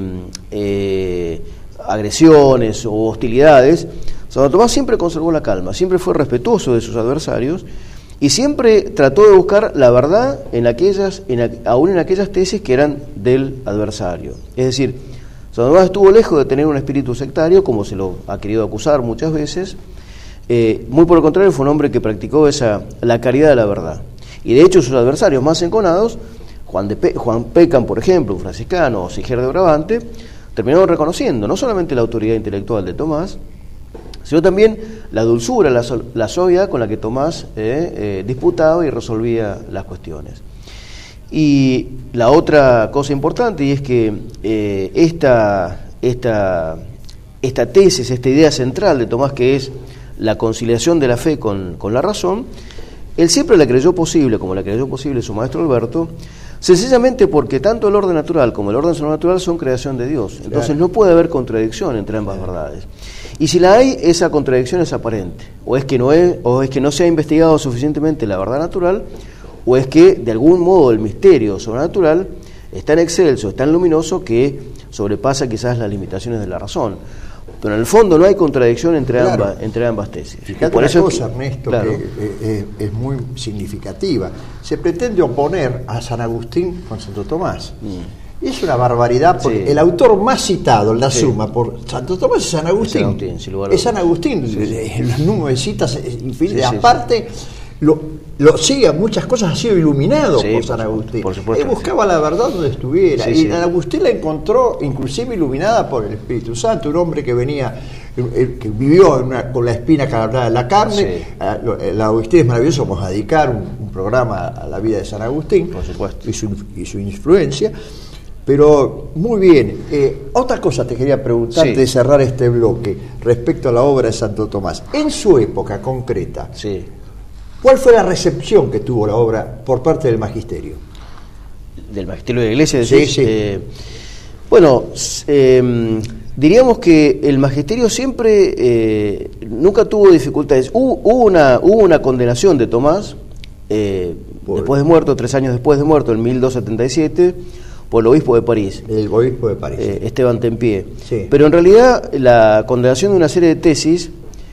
[SPEAKER 2] eh, agresiones o hostilidades, Santo Tomás siempre conservó la calma, siempre fue respetuoso de sus adversarios y siempre trató de buscar la verdad en aquellas, en, aún en aquellas tesis que eran del adversario. Es decir, Santo Tomás estuvo lejos de tener un espíritu sectario, como se lo ha querido acusar muchas veces. Eh, muy por el contrario, fue un hombre que practicó esa, la caridad de la verdad. Y de hecho sus adversarios más enconados, Juan, de Pe Juan Pecan, por ejemplo, un franciscano, o Siger de Brabante, terminaron reconociendo no solamente la autoridad intelectual de Tomás, sino también la dulzura, la, la suavidad con la que Tomás eh, eh, disputaba y resolvía las cuestiones. Y la otra cosa importante, y es que eh, esta, esta, esta tesis, esta idea central de Tomás, que es la conciliación de la fe con, con la razón, él siempre la creyó posible, como la creyó posible su maestro Alberto, sencillamente porque tanto el orden natural como el orden sobrenatural son creación de Dios. Entonces claro. no puede haber contradicción entre ambas claro. verdades. Y si la hay, esa contradicción es aparente, o es que no es, o es que no se ha investigado suficientemente la verdad natural, o es que de algún modo el misterio sobrenatural es tan excelso, es tan luminoso que sobrepasa quizás las limitaciones de la razón. Pero en el fondo no hay contradicción entre,
[SPEAKER 1] claro.
[SPEAKER 2] ambas, entre ambas tesis.
[SPEAKER 1] Fíjate una eso cosa, es que, Ernesto, claro. que es, es muy significativa. Se pretende oponer a San Agustín con Santo Tomás. Mm. Y es una barbaridad, porque sí. el autor más citado en la sí. suma por Santo Tomás es San Agustín. Es San Agustín, sin lugar a dudas. Es San Agustín. Sí, sí. Los números de citas infinitas. Sí, sí, aparte, sí. lo, lo sigue muchas cosas, ha sido iluminado sí, por San por Agustín. Por supuesto. Él buscaba sí. la verdad donde estuviera. Sí, y sí. Agustín la encontró inclusive iluminada por el Espíritu Santo, un hombre que venía, que vivió en una, con la espina cargada de la carne. Sí. El Agustín es maravilloso, vamos a dedicar un, un programa a la vida de San Agustín.
[SPEAKER 2] Por supuesto.
[SPEAKER 1] Y su, y su influencia. Pero muy bien, eh, otra cosa te quería preguntar antes sí. de cerrar este bloque respecto a la obra de Santo Tomás. En su época concreta,
[SPEAKER 2] sí.
[SPEAKER 1] ¿cuál fue la recepción que tuvo la obra por parte del magisterio?
[SPEAKER 2] ¿Del magisterio de la Iglesia? Decís,
[SPEAKER 1] sí, sí.
[SPEAKER 2] Eh, bueno, eh, diríamos que el magisterio siempre, eh, nunca tuvo dificultades. Hubo, hubo, una, hubo una condenación de Tomás, eh, por... después de muerto, tres años después de muerto, en mil doscientos setenta y siete, por el obispo de París.
[SPEAKER 1] El obispo de París.
[SPEAKER 2] Eh, Esteban Tempié.
[SPEAKER 1] Sí.
[SPEAKER 2] Pero en realidad la condenación de una serie de tesis,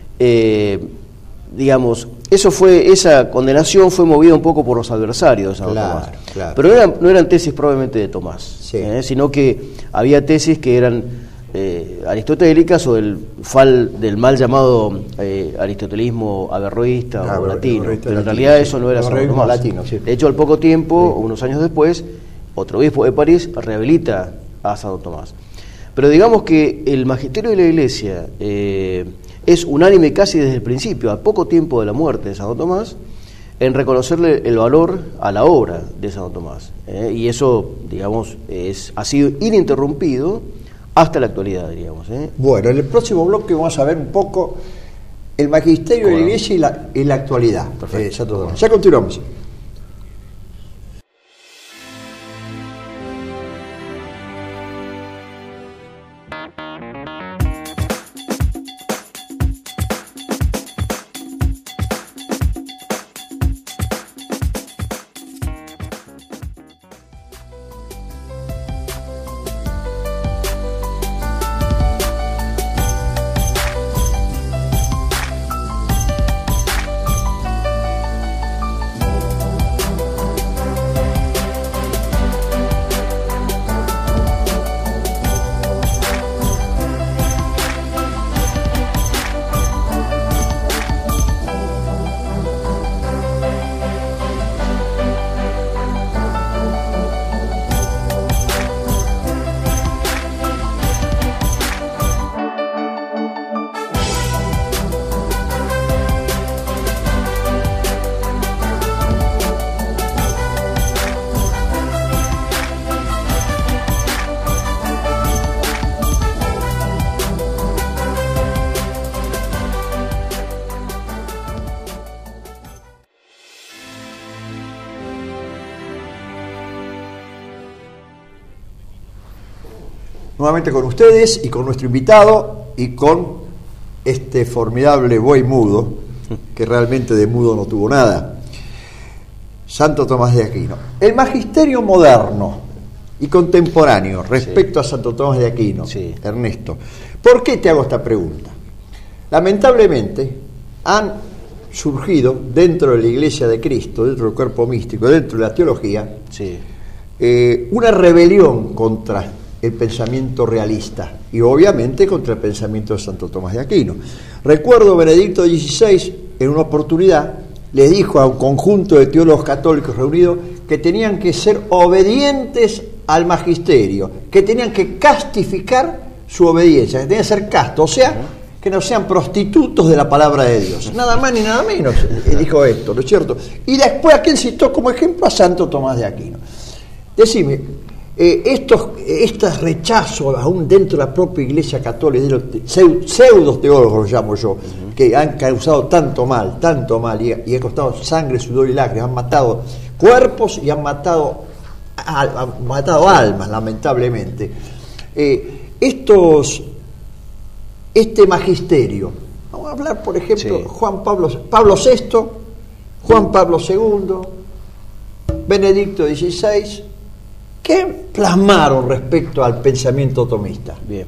[SPEAKER 2] eh, digamos, eso fue, esa condenación fue movida un poco por los adversarios de Santo
[SPEAKER 1] claro,
[SPEAKER 2] Tomás.
[SPEAKER 1] Claro.
[SPEAKER 2] Pero no eran, no eran tesis probablemente de Tomás,
[SPEAKER 1] sí.
[SPEAKER 2] eh, sino que había tesis que eran eh, aristotélicas o del, fal, del mal llamado eh, aristotelismo averroísta ah, o latino. Pero latino, en realidad sí. eso no era Santo Tomás.
[SPEAKER 1] Latino, sí.
[SPEAKER 2] De hecho, al poco tiempo,
[SPEAKER 1] sí.
[SPEAKER 2] unos años después, otro obispo de París rehabilita a Santo Tomás. Pero digamos que el magisterio de la Iglesia eh, es unánime casi desde el principio, a poco tiempo de la muerte de Santo Tomás, en reconocerle el valor a la obra de Santo Tomás. Eh, y eso, digamos, es, ha sido ininterrumpido hasta la actualidad, diríamos. Eh.
[SPEAKER 1] Bueno, en el próximo bloque vamos a ver un poco el magisterio bueno. de la Iglesia y la, y la actualidad de Santo Tomás. Ya continuamos. Nuevamente con ustedes y con nuestro invitado y con este formidable buey mudo, que realmente de mudo no tuvo nada, Santo Tomás de Aquino. El magisterio moderno y contemporáneo respecto sí. a Santo Tomás de Aquino,
[SPEAKER 2] sí.
[SPEAKER 1] Ernesto, ¿por qué te hago esta pregunta? Lamentablemente han surgido dentro de la Iglesia de Cristo, dentro del cuerpo místico, dentro de la teología,
[SPEAKER 2] sí.
[SPEAKER 1] eh, una rebelión contra el pensamiento realista y obviamente contra el pensamiento de Santo Tomás de Aquino. Recuerdo Benedicto dieciséis en una oportunidad les dijo a un conjunto de teólogos católicos reunidos que tenían que ser obedientes al magisterio, que tenían que castificar su obediencia, que tenían que ser castos, o sea, que no sean prostitutos de la palabra de Dios, nada más ni nada menos, dijo esto, ¿no es cierto? Y después aquí él citó como ejemplo a Santo Tomás de Aquino. Decime, eh, estos, estos rechazos aún dentro de la propia Iglesia Católica, de los pseudos teólogos, lo llamo yo, uh-huh. que han causado tanto mal, tanto mal, y, y ha costado sangre, sudor y lágrimas, han matado cuerpos y han matado, han matado almas, lamentablemente. Eh, estos, este magisterio, vamos a hablar, por ejemplo, sí. Juan Pablo, Pablo sexto, Juan Pablo segundo, Benedicto dieciséis, ¿qué plasmaron respecto al pensamiento tomista?
[SPEAKER 2] Bien.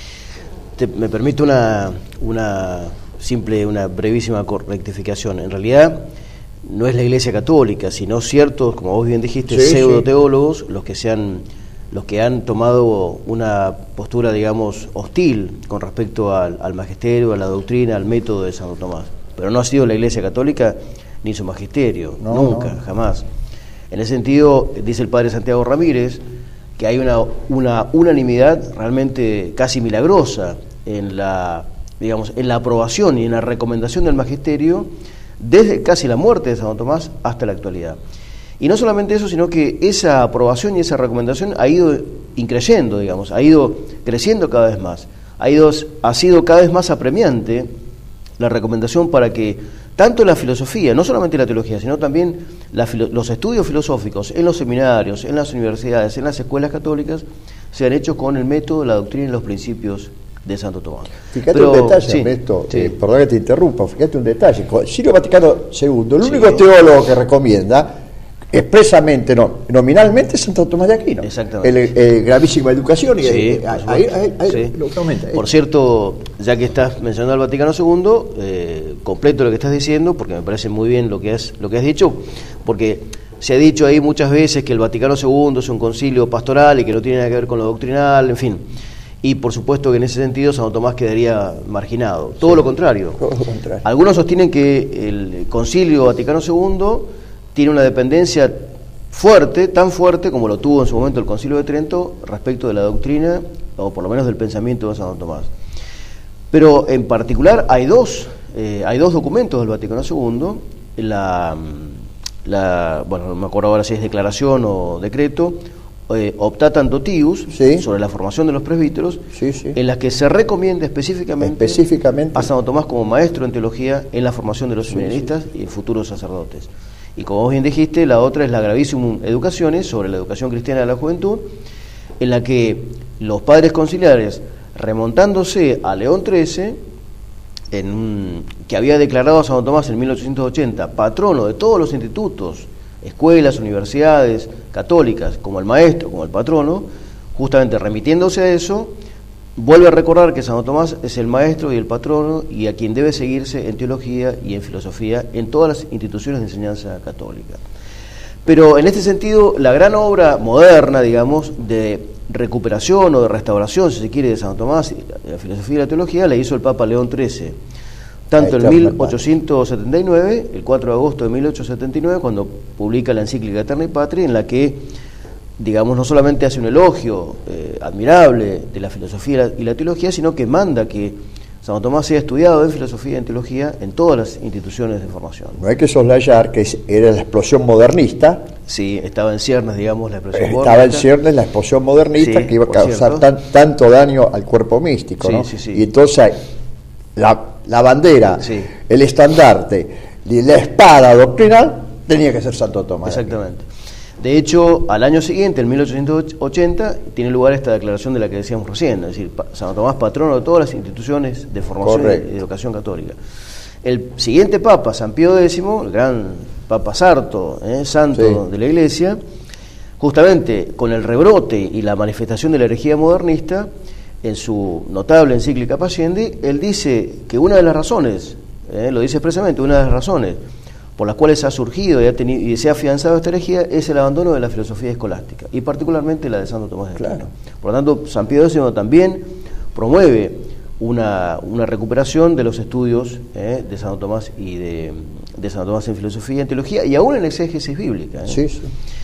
[SPEAKER 2] Te, me permite una, una simple, una brevísima rectificación. En realidad, no es la Iglesia Católica, sino ciertos, como vos bien dijiste, sí, pseudo-teólogos, sí. los que se han, los que han tomado una postura, digamos, hostil con respecto al, al magisterio, a la doctrina, al método de Santo Tomás. Pero no ha sido la Iglesia Católica ni su magisterio, no, nunca, no. jamás. En ese sentido, dice el padre Santiago Ramírez, que hay una, una unanimidad realmente casi milagrosa en la, digamos, en la aprobación y en la recomendación del magisterio desde casi la muerte de Santo Tomás hasta la actualidad. Y no solamente eso, sino que esa aprobación y esa recomendación ha ido increyendo, digamos, ha ido creciendo cada vez más, ha, ido, ha sido cada vez más apremiante la recomendación para que tanto la filosofía, no solamente la teología, sino también la, los estudios filosóficos en los seminarios, en las universidades, en las escuelas católicas, sean hechos con el método, la doctrina y los principios de Santo Tomás.
[SPEAKER 1] Fíjate Pero, un detalle, sí, Ernesto, sí. Eh, perdón que te interrumpa, fíjate un detalle. Sirio Vaticano segundo, el único sí. teólogo que recomienda expresamente, no, nominalmente es Santo Tomás de Aquino.
[SPEAKER 2] Exactamente.
[SPEAKER 1] El, el gravísima educación y
[SPEAKER 2] sí,
[SPEAKER 1] ahí, ahí, ahí, ahí
[SPEAKER 2] sí.
[SPEAKER 1] lo comenta.
[SPEAKER 2] Por cierto, ya que estás mencionando al Vaticano segundo, eh, completo lo que estás diciendo, porque me parece muy bien lo que has, lo que has dicho, porque se ha dicho ahí muchas veces que el Vaticano segundo es un concilio pastoral y que no tiene nada que ver con lo doctrinal, en fin. Y por supuesto que en ese sentido Santo Tomás quedaría marginado. Todo, sí, lo contrario.
[SPEAKER 1] todo lo contrario.
[SPEAKER 2] Algunos sostienen que el concilio Vaticano segundo tiene una dependencia fuerte, tan fuerte como lo tuvo en su momento el Concilio de Trento respecto de la doctrina, o por lo menos del pensamiento de Santo Tomás. Pero en particular hay dos, eh, hay dos documentos del Vaticano segundo, la, la, bueno, no me acuerdo ahora si es declaración o decreto, eh, Optata Antotius, sí, sobre la formación de los presbíteros,
[SPEAKER 1] sí, sí,
[SPEAKER 2] en las que se recomienda específicamente,
[SPEAKER 1] específicamente
[SPEAKER 2] a Santo Tomás como maestro en teología en la formación de los seminaristas, sí, sí, y futuros sacerdotes. Y como vos bien dijiste, la otra es la Gravissimum Educationes, sobre la educación cristiana de la juventud, en la que los padres conciliares, remontándose a León trece, en un, que había declarado a Santo Tomás en mil ochocientos ochenta patrono de todos los institutos, escuelas, universidades católicas, como el maestro, como el patrono, justamente remitiéndose a eso, vuelve a recordar que Santo Tomás es el maestro y el patrono y a quien debe seguirse en teología y en filosofía en todas las instituciones de enseñanza católica. Pero en este sentido, la gran obra moderna, digamos, de recuperación o de restauración, si se quiere, de Santo Tomás, de la filosofía y la teología, la hizo el Papa León trece, tanto en mil ochocientos setenta y nueve, el cuatro de agosto de mil ochocientos setenta y nueve, cuando publica la encíclica Eterni Patri, en la que, digamos, no solamente hace un elogio eh, admirable de la filosofía y la teología, sino que manda que Santo Tomás sea estudiado en filosofía y en teología en todas las instituciones de formación.
[SPEAKER 1] No hay que soslayar que era la explosión modernista.
[SPEAKER 2] Sí, estaba en ciernes, digamos, la explosión
[SPEAKER 1] estaba
[SPEAKER 2] modernista.
[SPEAKER 1] Estaba en ciernes la explosión modernista, sí, que iba a causar tan, tanto daño al cuerpo místico, sí, ¿no?
[SPEAKER 2] Sí, sí.
[SPEAKER 1] Y entonces la, la bandera, sí, el estandarte y la espada doctrinal tenía que ser Santo Tomás.
[SPEAKER 2] Exactamente. De hecho, al año siguiente, en mil ochocientos ochenta, tiene lugar esta declaración de la que decíamos recién, es decir, Santo Tomás patrono de todas las instituciones de formación Correcto. y de educación católica. El siguiente Papa, San Pío décimo, el gran Papa Sarto, eh, santo sí. de la Iglesia, justamente con el rebrote y la manifestación de la herejía modernista, en su notable encíclica Pascendi, él dice que una de las razones, eh, lo dice expresamente, una de las razones por las cuales ha surgido y, ha tenido, y se ha afianzado esta herejía es el abandono de la filosofía escolástica, y particularmente la de Santo Tomás de Aquino. Claro. Por lo tanto, San Pío décimo también promueve una, una recuperación de los estudios eh, de Santo Tomás y de, de Santo Tomás en filosofía y en teología, y aún en exégesis bíblica. ¿eh?
[SPEAKER 1] Sí, sí.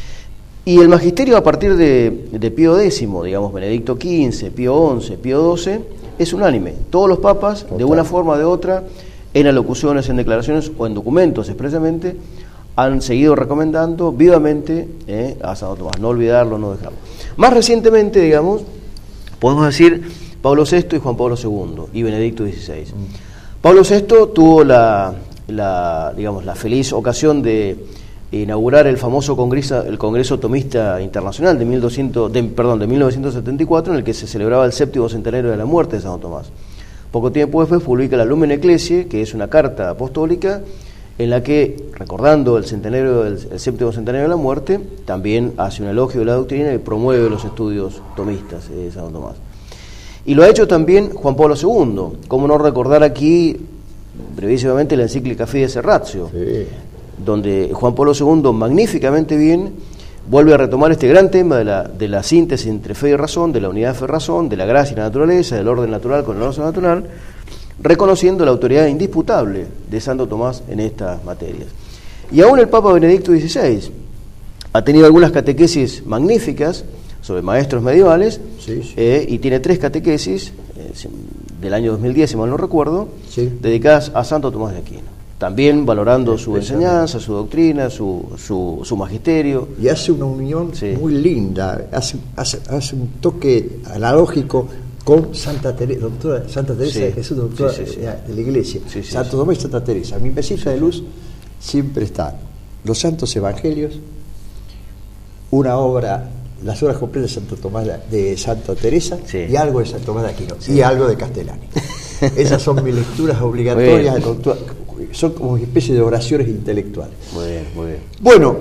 [SPEAKER 2] Y el magisterio a partir de, de Pío décimo, digamos, Benedicto quince, Pío once, Pío doce, es unánime. Todos los papas, Total. de una forma o de otra, en alocuciones, en declaraciones o en documentos expresamente, han seguido recomendando vivamente eh, a Santo Tomás, no olvidarlo, no dejarlo. Más recientemente, digamos, podemos decir Pablo sexto y Juan Pablo segundo y Benedicto dieciséis. Mm. Pablo sexto tuvo la, la, digamos, la feliz ocasión de inaugurar el famoso Congreso, el Congreso Tomista Internacional de, mil doscientos, de, perdón, de mil novecientos setenta y cuatro, en el que se celebraba el séptimo centenario de la muerte de Santo Tomás. Poco tiempo después publica la Lumen Ecclesiae, que es una carta apostólica en la que, recordando el centenario del el séptimo centenario de la muerte, también hace un elogio de la doctrina y promueve los estudios tomistas de Santo Tomás. Y lo ha hecho también Juan Pablo segundo. ¿Cómo no recordar aquí brevísimamente la encíclica Fides et Ratio? Sí. Donde Juan Pablo segundo, magníficamente bien, vuelve a retomar este gran tema de la, de la síntesis entre fe y razón, de la unidad de fe y razón, de la gracia y la naturaleza, del orden natural con el orden natural, reconociendo la autoridad indisputable de Santo Tomás en estas materias. Y aún el Papa Benedicto dieciséis ha tenido algunas catequesis magníficas sobre maestros medievales, sí, sí. Eh, y tiene tres catequesis eh, del año dos mil diez, si mal no recuerdo, sí. dedicadas a Santo Tomás de Aquino. También valorando su enseñanza, su doctrina, su, su, su magisterio.
[SPEAKER 1] Y hace una unión sí. muy linda, hace, hace, hace un toque analógico con Santa Teresa, doctora Santa Teresa sí. de Jesús, doctora sí, sí, sí. de la Iglesia. Sí, sí, Santo sí. Tomás y Santa Teresa. Mi mesita de luz siempre está los Santos Evangelios, una obra, las obras completas de Santo Tomás de Santa Teresa sí. y algo de Santo Tomás de Aquino sí. y algo de Castellani. Esas son mis lecturas obligatorias, son como una especie de oraciones intelectuales.
[SPEAKER 2] Muy bien, muy bien.
[SPEAKER 1] Bueno,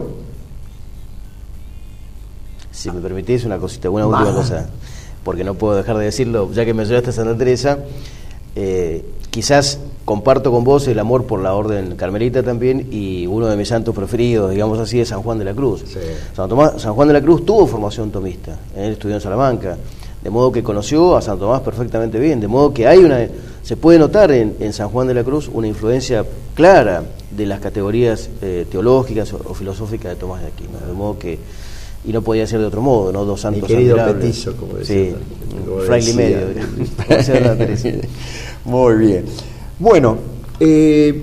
[SPEAKER 2] si me permitís una cosita, una última más. cosa, porque no puedo dejar de decirlo, ya que mencionaste a Santa Teresa, eh, quizás comparto con vos el amor por la orden carmelita también, y uno de mis santos preferidos, digamos así, es San Juan de la Cruz. Sí. San, Tomás, San Juan de la Cruz tuvo formación tomista, él estudió en Salamanca, de modo que conoció a San Tomás perfectamente bien, de modo que hay una, se puede notar en, en San Juan de la Cruz una influencia clara de las categorías eh, teológicas o, o filosóficas de Tomás de Aquino, de modo que, y no podía ser de otro modo, ¿no? Dos santos
[SPEAKER 1] Mi querido petizo, como decía.
[SPEAKER 2] Sí, un fraile y medio.
[SPEAKER 1] Muy bien. Bueno, eh,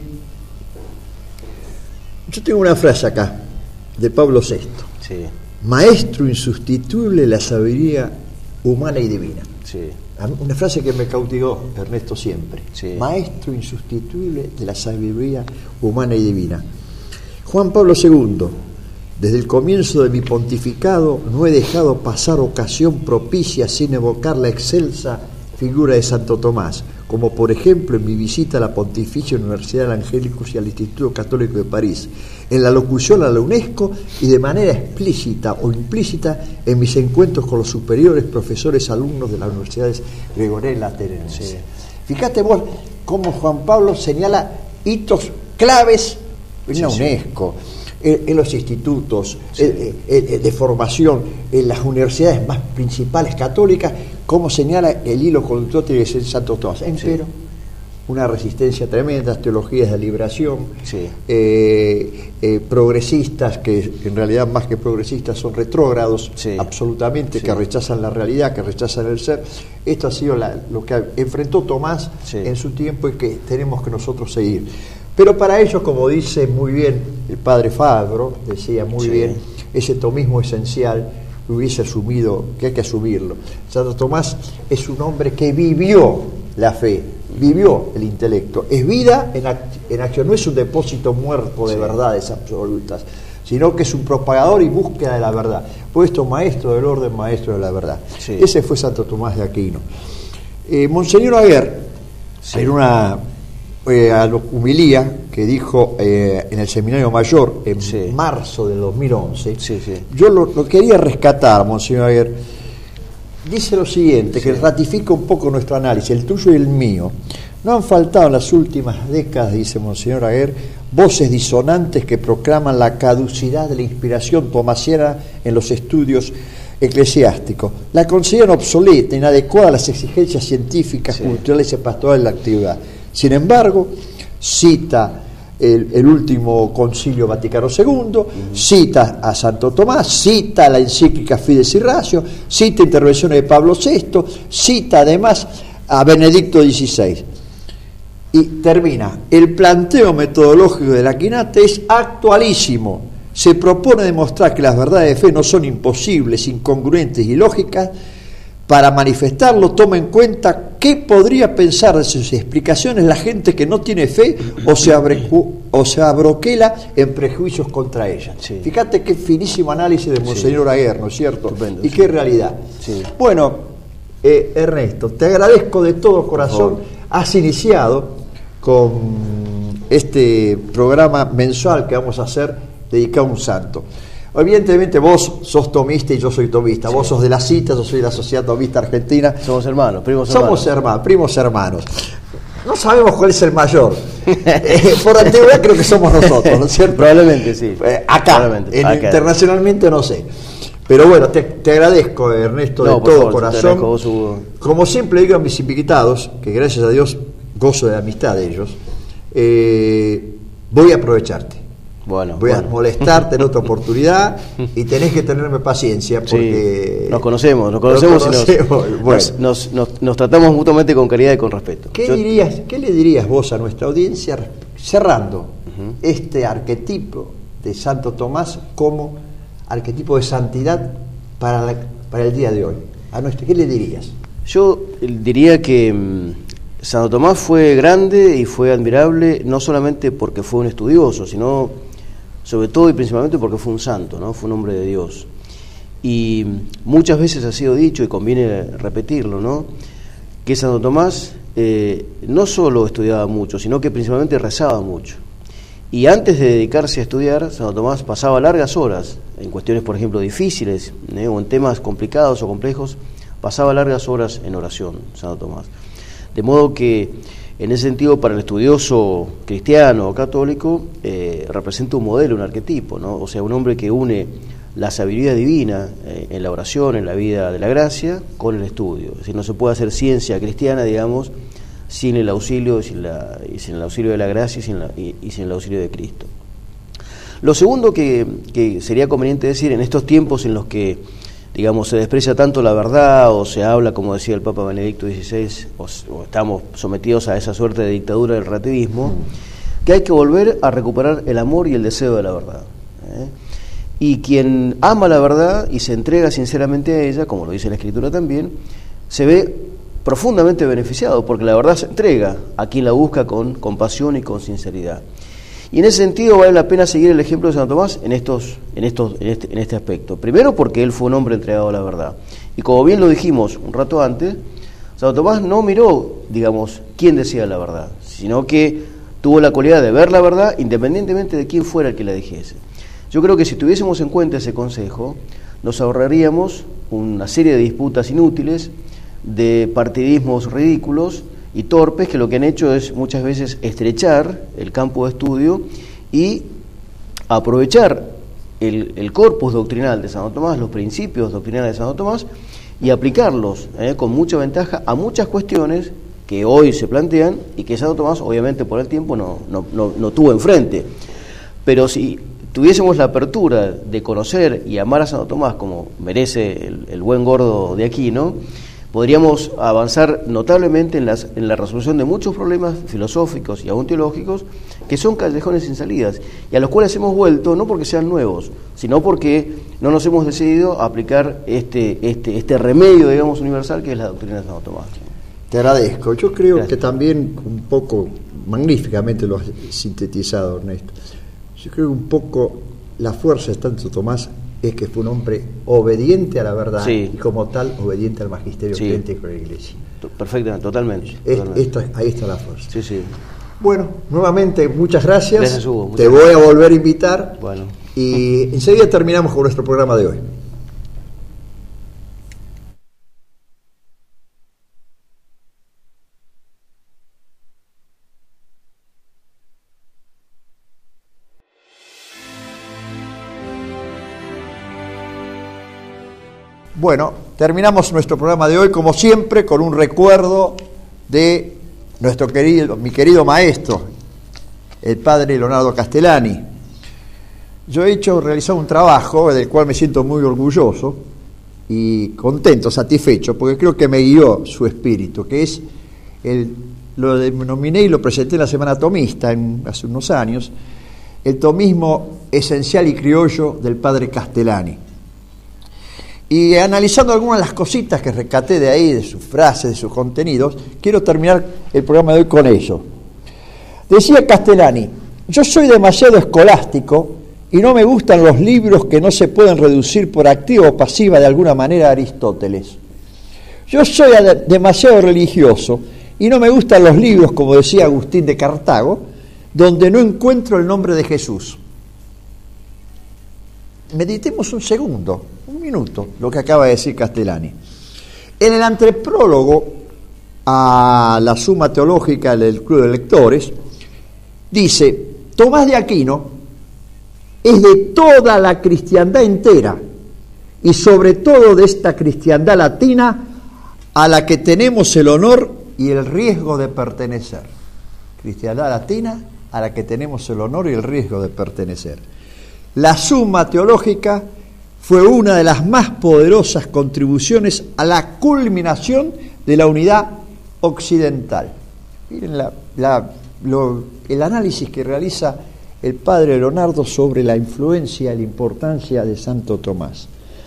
[SPEAKER 1] yo tengo una frase acá, de Pablo sexto.
[SPEAKER 2] Sí.
[SPEAKER 1] Maestro insustituible de la sabiduría humana y divina.
[SPEAKER 2] Sí.
[SPEAKER 1] Una frase que me cautivó, Ernesto, siempre.
[SPEAKER 2] Sí.
[SPEAKER 1] Maestro insustituible de la sabiduría humana y divina. Juan Pablo segundo. Desde el comienzo de mi pontificado no he dejado pasar ocasión propicia sin evocar la excelsa figura de Santo Tomás, como por ejemplo en mi visita a la Pontificia Universidad de Angélicos y al Instituto Católico de París, en la locución a la UNESCO y de manera explícita o implícita en mis encuentros con los superiores profesores alumnos de las universidades gregorianas lateranenses. Sí. Fíjate vos cómo Juan Pablo señala hitos claves en sí, la UNESCO. Sí. En los institutos sí. eh, eh, de formación, en las universidades más principales católicas, como señala el hilo conductor tiene que ser Santo Tomás. Empero, sí. una resistencia tremenda, teologías de liberación,
[SPEAKER 2] sí.
[SPEAKER 1] eh, eh, progresistas, que en realidad más que progresistas son retrógrados, sí. absolutamente, sí. que rechazan la realidad, que rechazan el ser. Esto ha sido la, lo que enfrentó Tomás sí. en su tiempo y que tenemos que nosotros seguir. Pero para ellos, como dice muy bien el padre Fabro, decía muy sí. bien, ese tomismo esencial que hubiese asumido, que hay que asumirlo. Santo Tomás es un hombre que vivió la fe, vivió el intelecto, es vida en, act- en acción, no es un depósito muerto de sí. verdades absolutas, sino que es un propagador y búsqueda de la verdad, puesto maestro del orden, maestro de la verdad. Sí. Ese fue Santo Tomás de Aquino. Eh, Monseñor Aguer, sí. en una... Eh, a la humilía que dijo eh, en el Seminario Mayor en sí. marzo del dos mil once,
[SPEAKER 2] sí, sí.
[SPEAKER 1] yo lo, lo quería rescatar, Monseñor Aguer. Dice lo siguiente, sí. que ratifica un poco nuestro análisis, el tuyo y el mío. No han faltado en las últimas décadas, dice Monseñor Aguer, voces disonantes que proclaman la caducidad de la inspiración tomasiana en los estudios eclesiásticos. La consideran obsoleta, inadecuada a las exigencias científicas, sí. culturales y pastorales de la actividad. Sin embargo, cita el, el último Concilio Vaticano segundo, uh-huh. cita a Santo Tomás, cita la encíclica Fides et Ratio, cita intervenciones de Pablo sexto, cita además a Benedicto dieciséis. Y termina, el planteo metodológico de la Quinate es actualísimo. Se propone demostrar que las verdades de fe no son imposibles, incongruentes y lógicas. Para manifestarlo, toma en cuenta qué podría pensar de sus explicaciones la gente que no tiene fe o se, abrecu, o se abroquela en prejuicios contra ella. Sí. Fíjate qué finísimo análisis de Monseñor sí. Aguer, ¿no es cierto? Estupendo, y sí. qué realidad. Sí. Bueno, eh, Ernesto, te agradezco de todo corazón. Has iniciado con este programa mensual que vamos a hacer dedicado a un santo. Evidentemente vos sos tomista y yo soy tomista, sí. Vos sos de la Cita, yo soy de la Sociedad Tomista Argentina.
[SPEAKER 2] Somos hermanos, primos hermanos.
[SPEAKER 1] Somos hermanos, primos hermanos. No sabemos cuál es el mayor. eh, por antigüedad creo que somos nosotros, ¿no es cierto?
[SPEAKER 2] Probablemente, sí.
[SPEAKER 1] Eh, acá, Probablemente. En, acá, internacionalmente no sé. Pero bueno, te, te agradezco, Ernesto, no, de todo favor, corazón. Vos, Como siempre digo a mis invitados, que gracias a Dios gozo de amistad de ellos, eh, voy a aprovecharte. Bueno, voy bueno. a molestarte en otra oportunidad y tenés que tenerme paciencia porque...
[SPEAKER 2] Sí, nos conocemos, nos conocemos, nos conocemos y nos, bueno. nos, nos, nos, nos tratamos mutuamente con caridad y con respeto.
[SPEAKER 1] ¿Qué, Yo... dirías, ¿Qué le dirías vos a nuestra audiencia cerrando uh-huh. este arquetipo de Santo Tomás como arquetipo de santidad para, la, para el día de hoy? A nuestra, ¿qué le dirías?
[SPEAKER 2] Yo diría que um, Santo Tomás fue grande y fue admirable no solamente porque fue un estudioso, sino... sobre todo y principalmente porque fue un santo, ¿no? Fue un hombre de Dios. Y muchas veces ha sido dicho, y conviene repetirlo, ¿no? Que Santo Tomás eh, no solo estudiaba mucho, sino que principalmente rezaba mucho. Y antes de dedicarse a estudiar, Santo Tomás pasaba largas horas, en cuestiones, por ejemplo, difíciles, ¿eh? o en temas complicados o complejos, pasaba largas horas en oración, Santo Tomás. De modo que... en ese sentido, para el estudioso cristiano o católico, eh, representa un modelo, un arquetipo, ¿no? O sea, un hombre que une la sabiduría divina eh, en la oración, en la vida de la gracia, con el estudio. Es decir, no se puede hacer ciencia cristiana, digamos, sin el auxilio, sin, la, y sin el auxilio de la gracia y sin, la, y, y sin el auxilio de Cristo. Lo segundo que, que sería conveniente decir, en estos tiempos en los que digamos, se desprecia tanto la verdad o se habla, como decía el Papa Benedicto dieciséis, o, o estamos sometidos a esa suerte de dictadura del relativismo, mm. que hay que volver a recuperar el amor y el deseo de la verdad. ¿eh? Y quien ama la verdad y se entrega sinceramente a ella, como lo dice la Escritura también, se ve profundamente beneficiado, porque la verdad se entrega a quien la busca con compasión y con sinceridad. Y en ese sentido vale la pena seguir el ejemplo de Santo Tomás en estos, en estos, en este, en este aspecto. Primero porque él fue un hombre entregado a la verdad. Y como bien lo dijimos un rato antes, Santo Tomás no miró, digamos, quién decía la verdad, sino que tuvo la cualidad de ver la verdad independientemente de quién fuera el que la dijese. Yo creo que si tuviésemos en cuenta ese consejo, nos ahorraríamos una serie de disputas inútiles, de partidismos ridículos y torpes, que lo que han hecho es muchas veces estrechar el campo de estudio y aprovechar el, el corpus doctrinal de Santo Tomás, los principios doctrinales de Santo Tomás, y aplicarlos eh, con mucha ventaja a muchas cuestiones que hoy se plantean y que Santo Tomás, obviamente por el tiempo, no, no, no, no tuvo enfrente. Pero si tuviésemos la apertura de conocer y amar a Santo Tomás como merece el, el buen gordo de Aquino, podríamos avanzar notablemente en, las, en la resolución de muchos problemas filosóficos y aún teológicos que son callejones sin salidas y a los cuales hemos vuelto no porque sean nuevos, sino porque no nos hemos decidido a aplicar este, este, este remedio, digamos, universal que es la doctrina de Santo Tomás.
[SPEAKER 1] Te agradezco. Yo creo Gracias. que también un poco, magníficamente lo has sintetizado, Ernesto, yo creo que un poco la fuerza de Santo Tomás es que fue un hombre obediente a la verdad sí. y como tal obediente al magisterio sí. auténtico de la Iglesia.
[SPEAKER 2] Perfectamente, totalmente.
[SPEAKER 1] Es,
[SPEAKER 2] totalmente.
[SPEAKER 1] Esto, ahí está la fuerza.
[SPEAKER 2] Sí, sí.
[SPEAKER 1] Bueno, nuevamente muchas gracias.
[SPEAKER 2] Gracias, Hugo. Muchas
[SPEAKER 1] Te
[SPEAKER 2] gracias.
[SPEAKER 1] voy a volver a invitar.
[SPEAKER 2] Bueno.
[SPEAKER 1] Y enseguida terminamos con nuestro programa de hoy. Bueno, terminamos nuestro programa de hoy, como siempre, con un recuerdo de nuestro querido, mi querido maestro, el padre Leonardo Castellani. Yo he hecho, realizado un trabajo del cual me siento muy orgulloso y contento, satisfecho, porque creo que me guió su espíritu, que es el lo denominé y lo presenté en la Semana Tomista en, hace unos años, el tomismo esencial y criollo del padre Castellani. Y analizando algunas de las cositas que rescaté de ahí, de sus frases, de sus contenidos, quiero terminar el programa de hoy con ello. Decía Castellani: yo soy demasiado escolástico y no me gustan los libros que no se pueden reducir por activa o pasiva de alguna manera a Aristóteles. Yo soy demasiado religioso y no me gustan los libros, como decía Agustín de Cartago, donde no encuentro el nombre de Jesús. Meditemos un segundo, un minuto, lo que acaba de decir Castellani. En el anteprólogo a la Suma Teológica del Club de Lectores, dice: Tomás de Aquino es de toda la cristiandad entera y sobre todo de esta cristiandad latina a la que tenemos el honor y el riesgo de pertenecer. Cristiandad latina a la que tenemos el honor y el riesgo de pertenecer. La Suma Teológica fue una de las más poderosas contribuciones a la culminación de la unidad occidental. Miren la, la, lo, el análisis que realiza el padre Leonardo sobre la influencia y la importancia de Santo Tomás.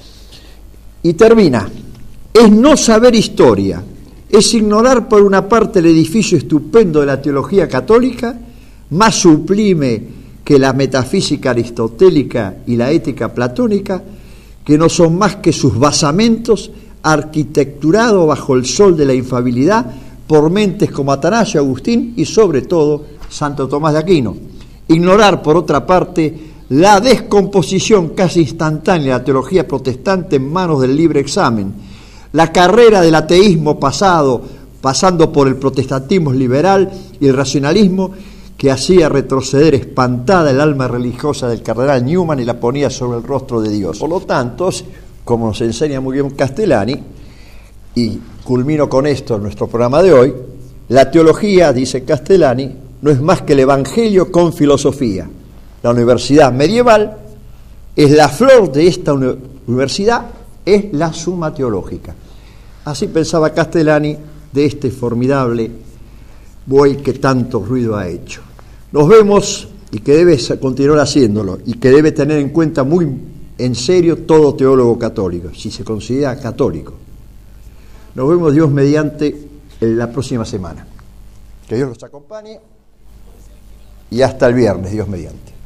[SPEAKER 1] Y termina: es no saber historia, es ignorar por una parte el edificio estupendo de la teología católica, más sublime que la metafísica aristotélica y la ética platónica, que no son más que sus basamentos arquitecturados bajo el sol de la infabilidad por mentes como Atanasio, Agustín y sobre todo Santo Tomás de Aquino. Ignorar, por otra parte, la descomposición casi instantánea de la teología protestante en manos del libre examen, la carrera del ateísmo pasado, pasando por el protestantismo liberal y el racionalismo, que hacía retroceder espantada el alma religiosa del cardenal Newman y la ponía sobre el rostro de Dios. Por lo tanto, como nos enseña muy bien Castellani, y culmino con esto en nuestro programa de hoy, la teología, dice Castellani, no es más que el evangelio con filosofía. La universidad medieval es la flor de esta universidad, es la Suma Teológica. Así pensaba Castellani de este formidable buey que tanto ruido ha hecho. Nos vemos, y que debe continuar haciéndolo, y que debe tener en cuenta muy en serio todo teólogo católico, si se considera católico. Nos vemos, Dios mediante, en la próxima semana. Que Dios los acompañe y hasta el viernes, Dios mediante.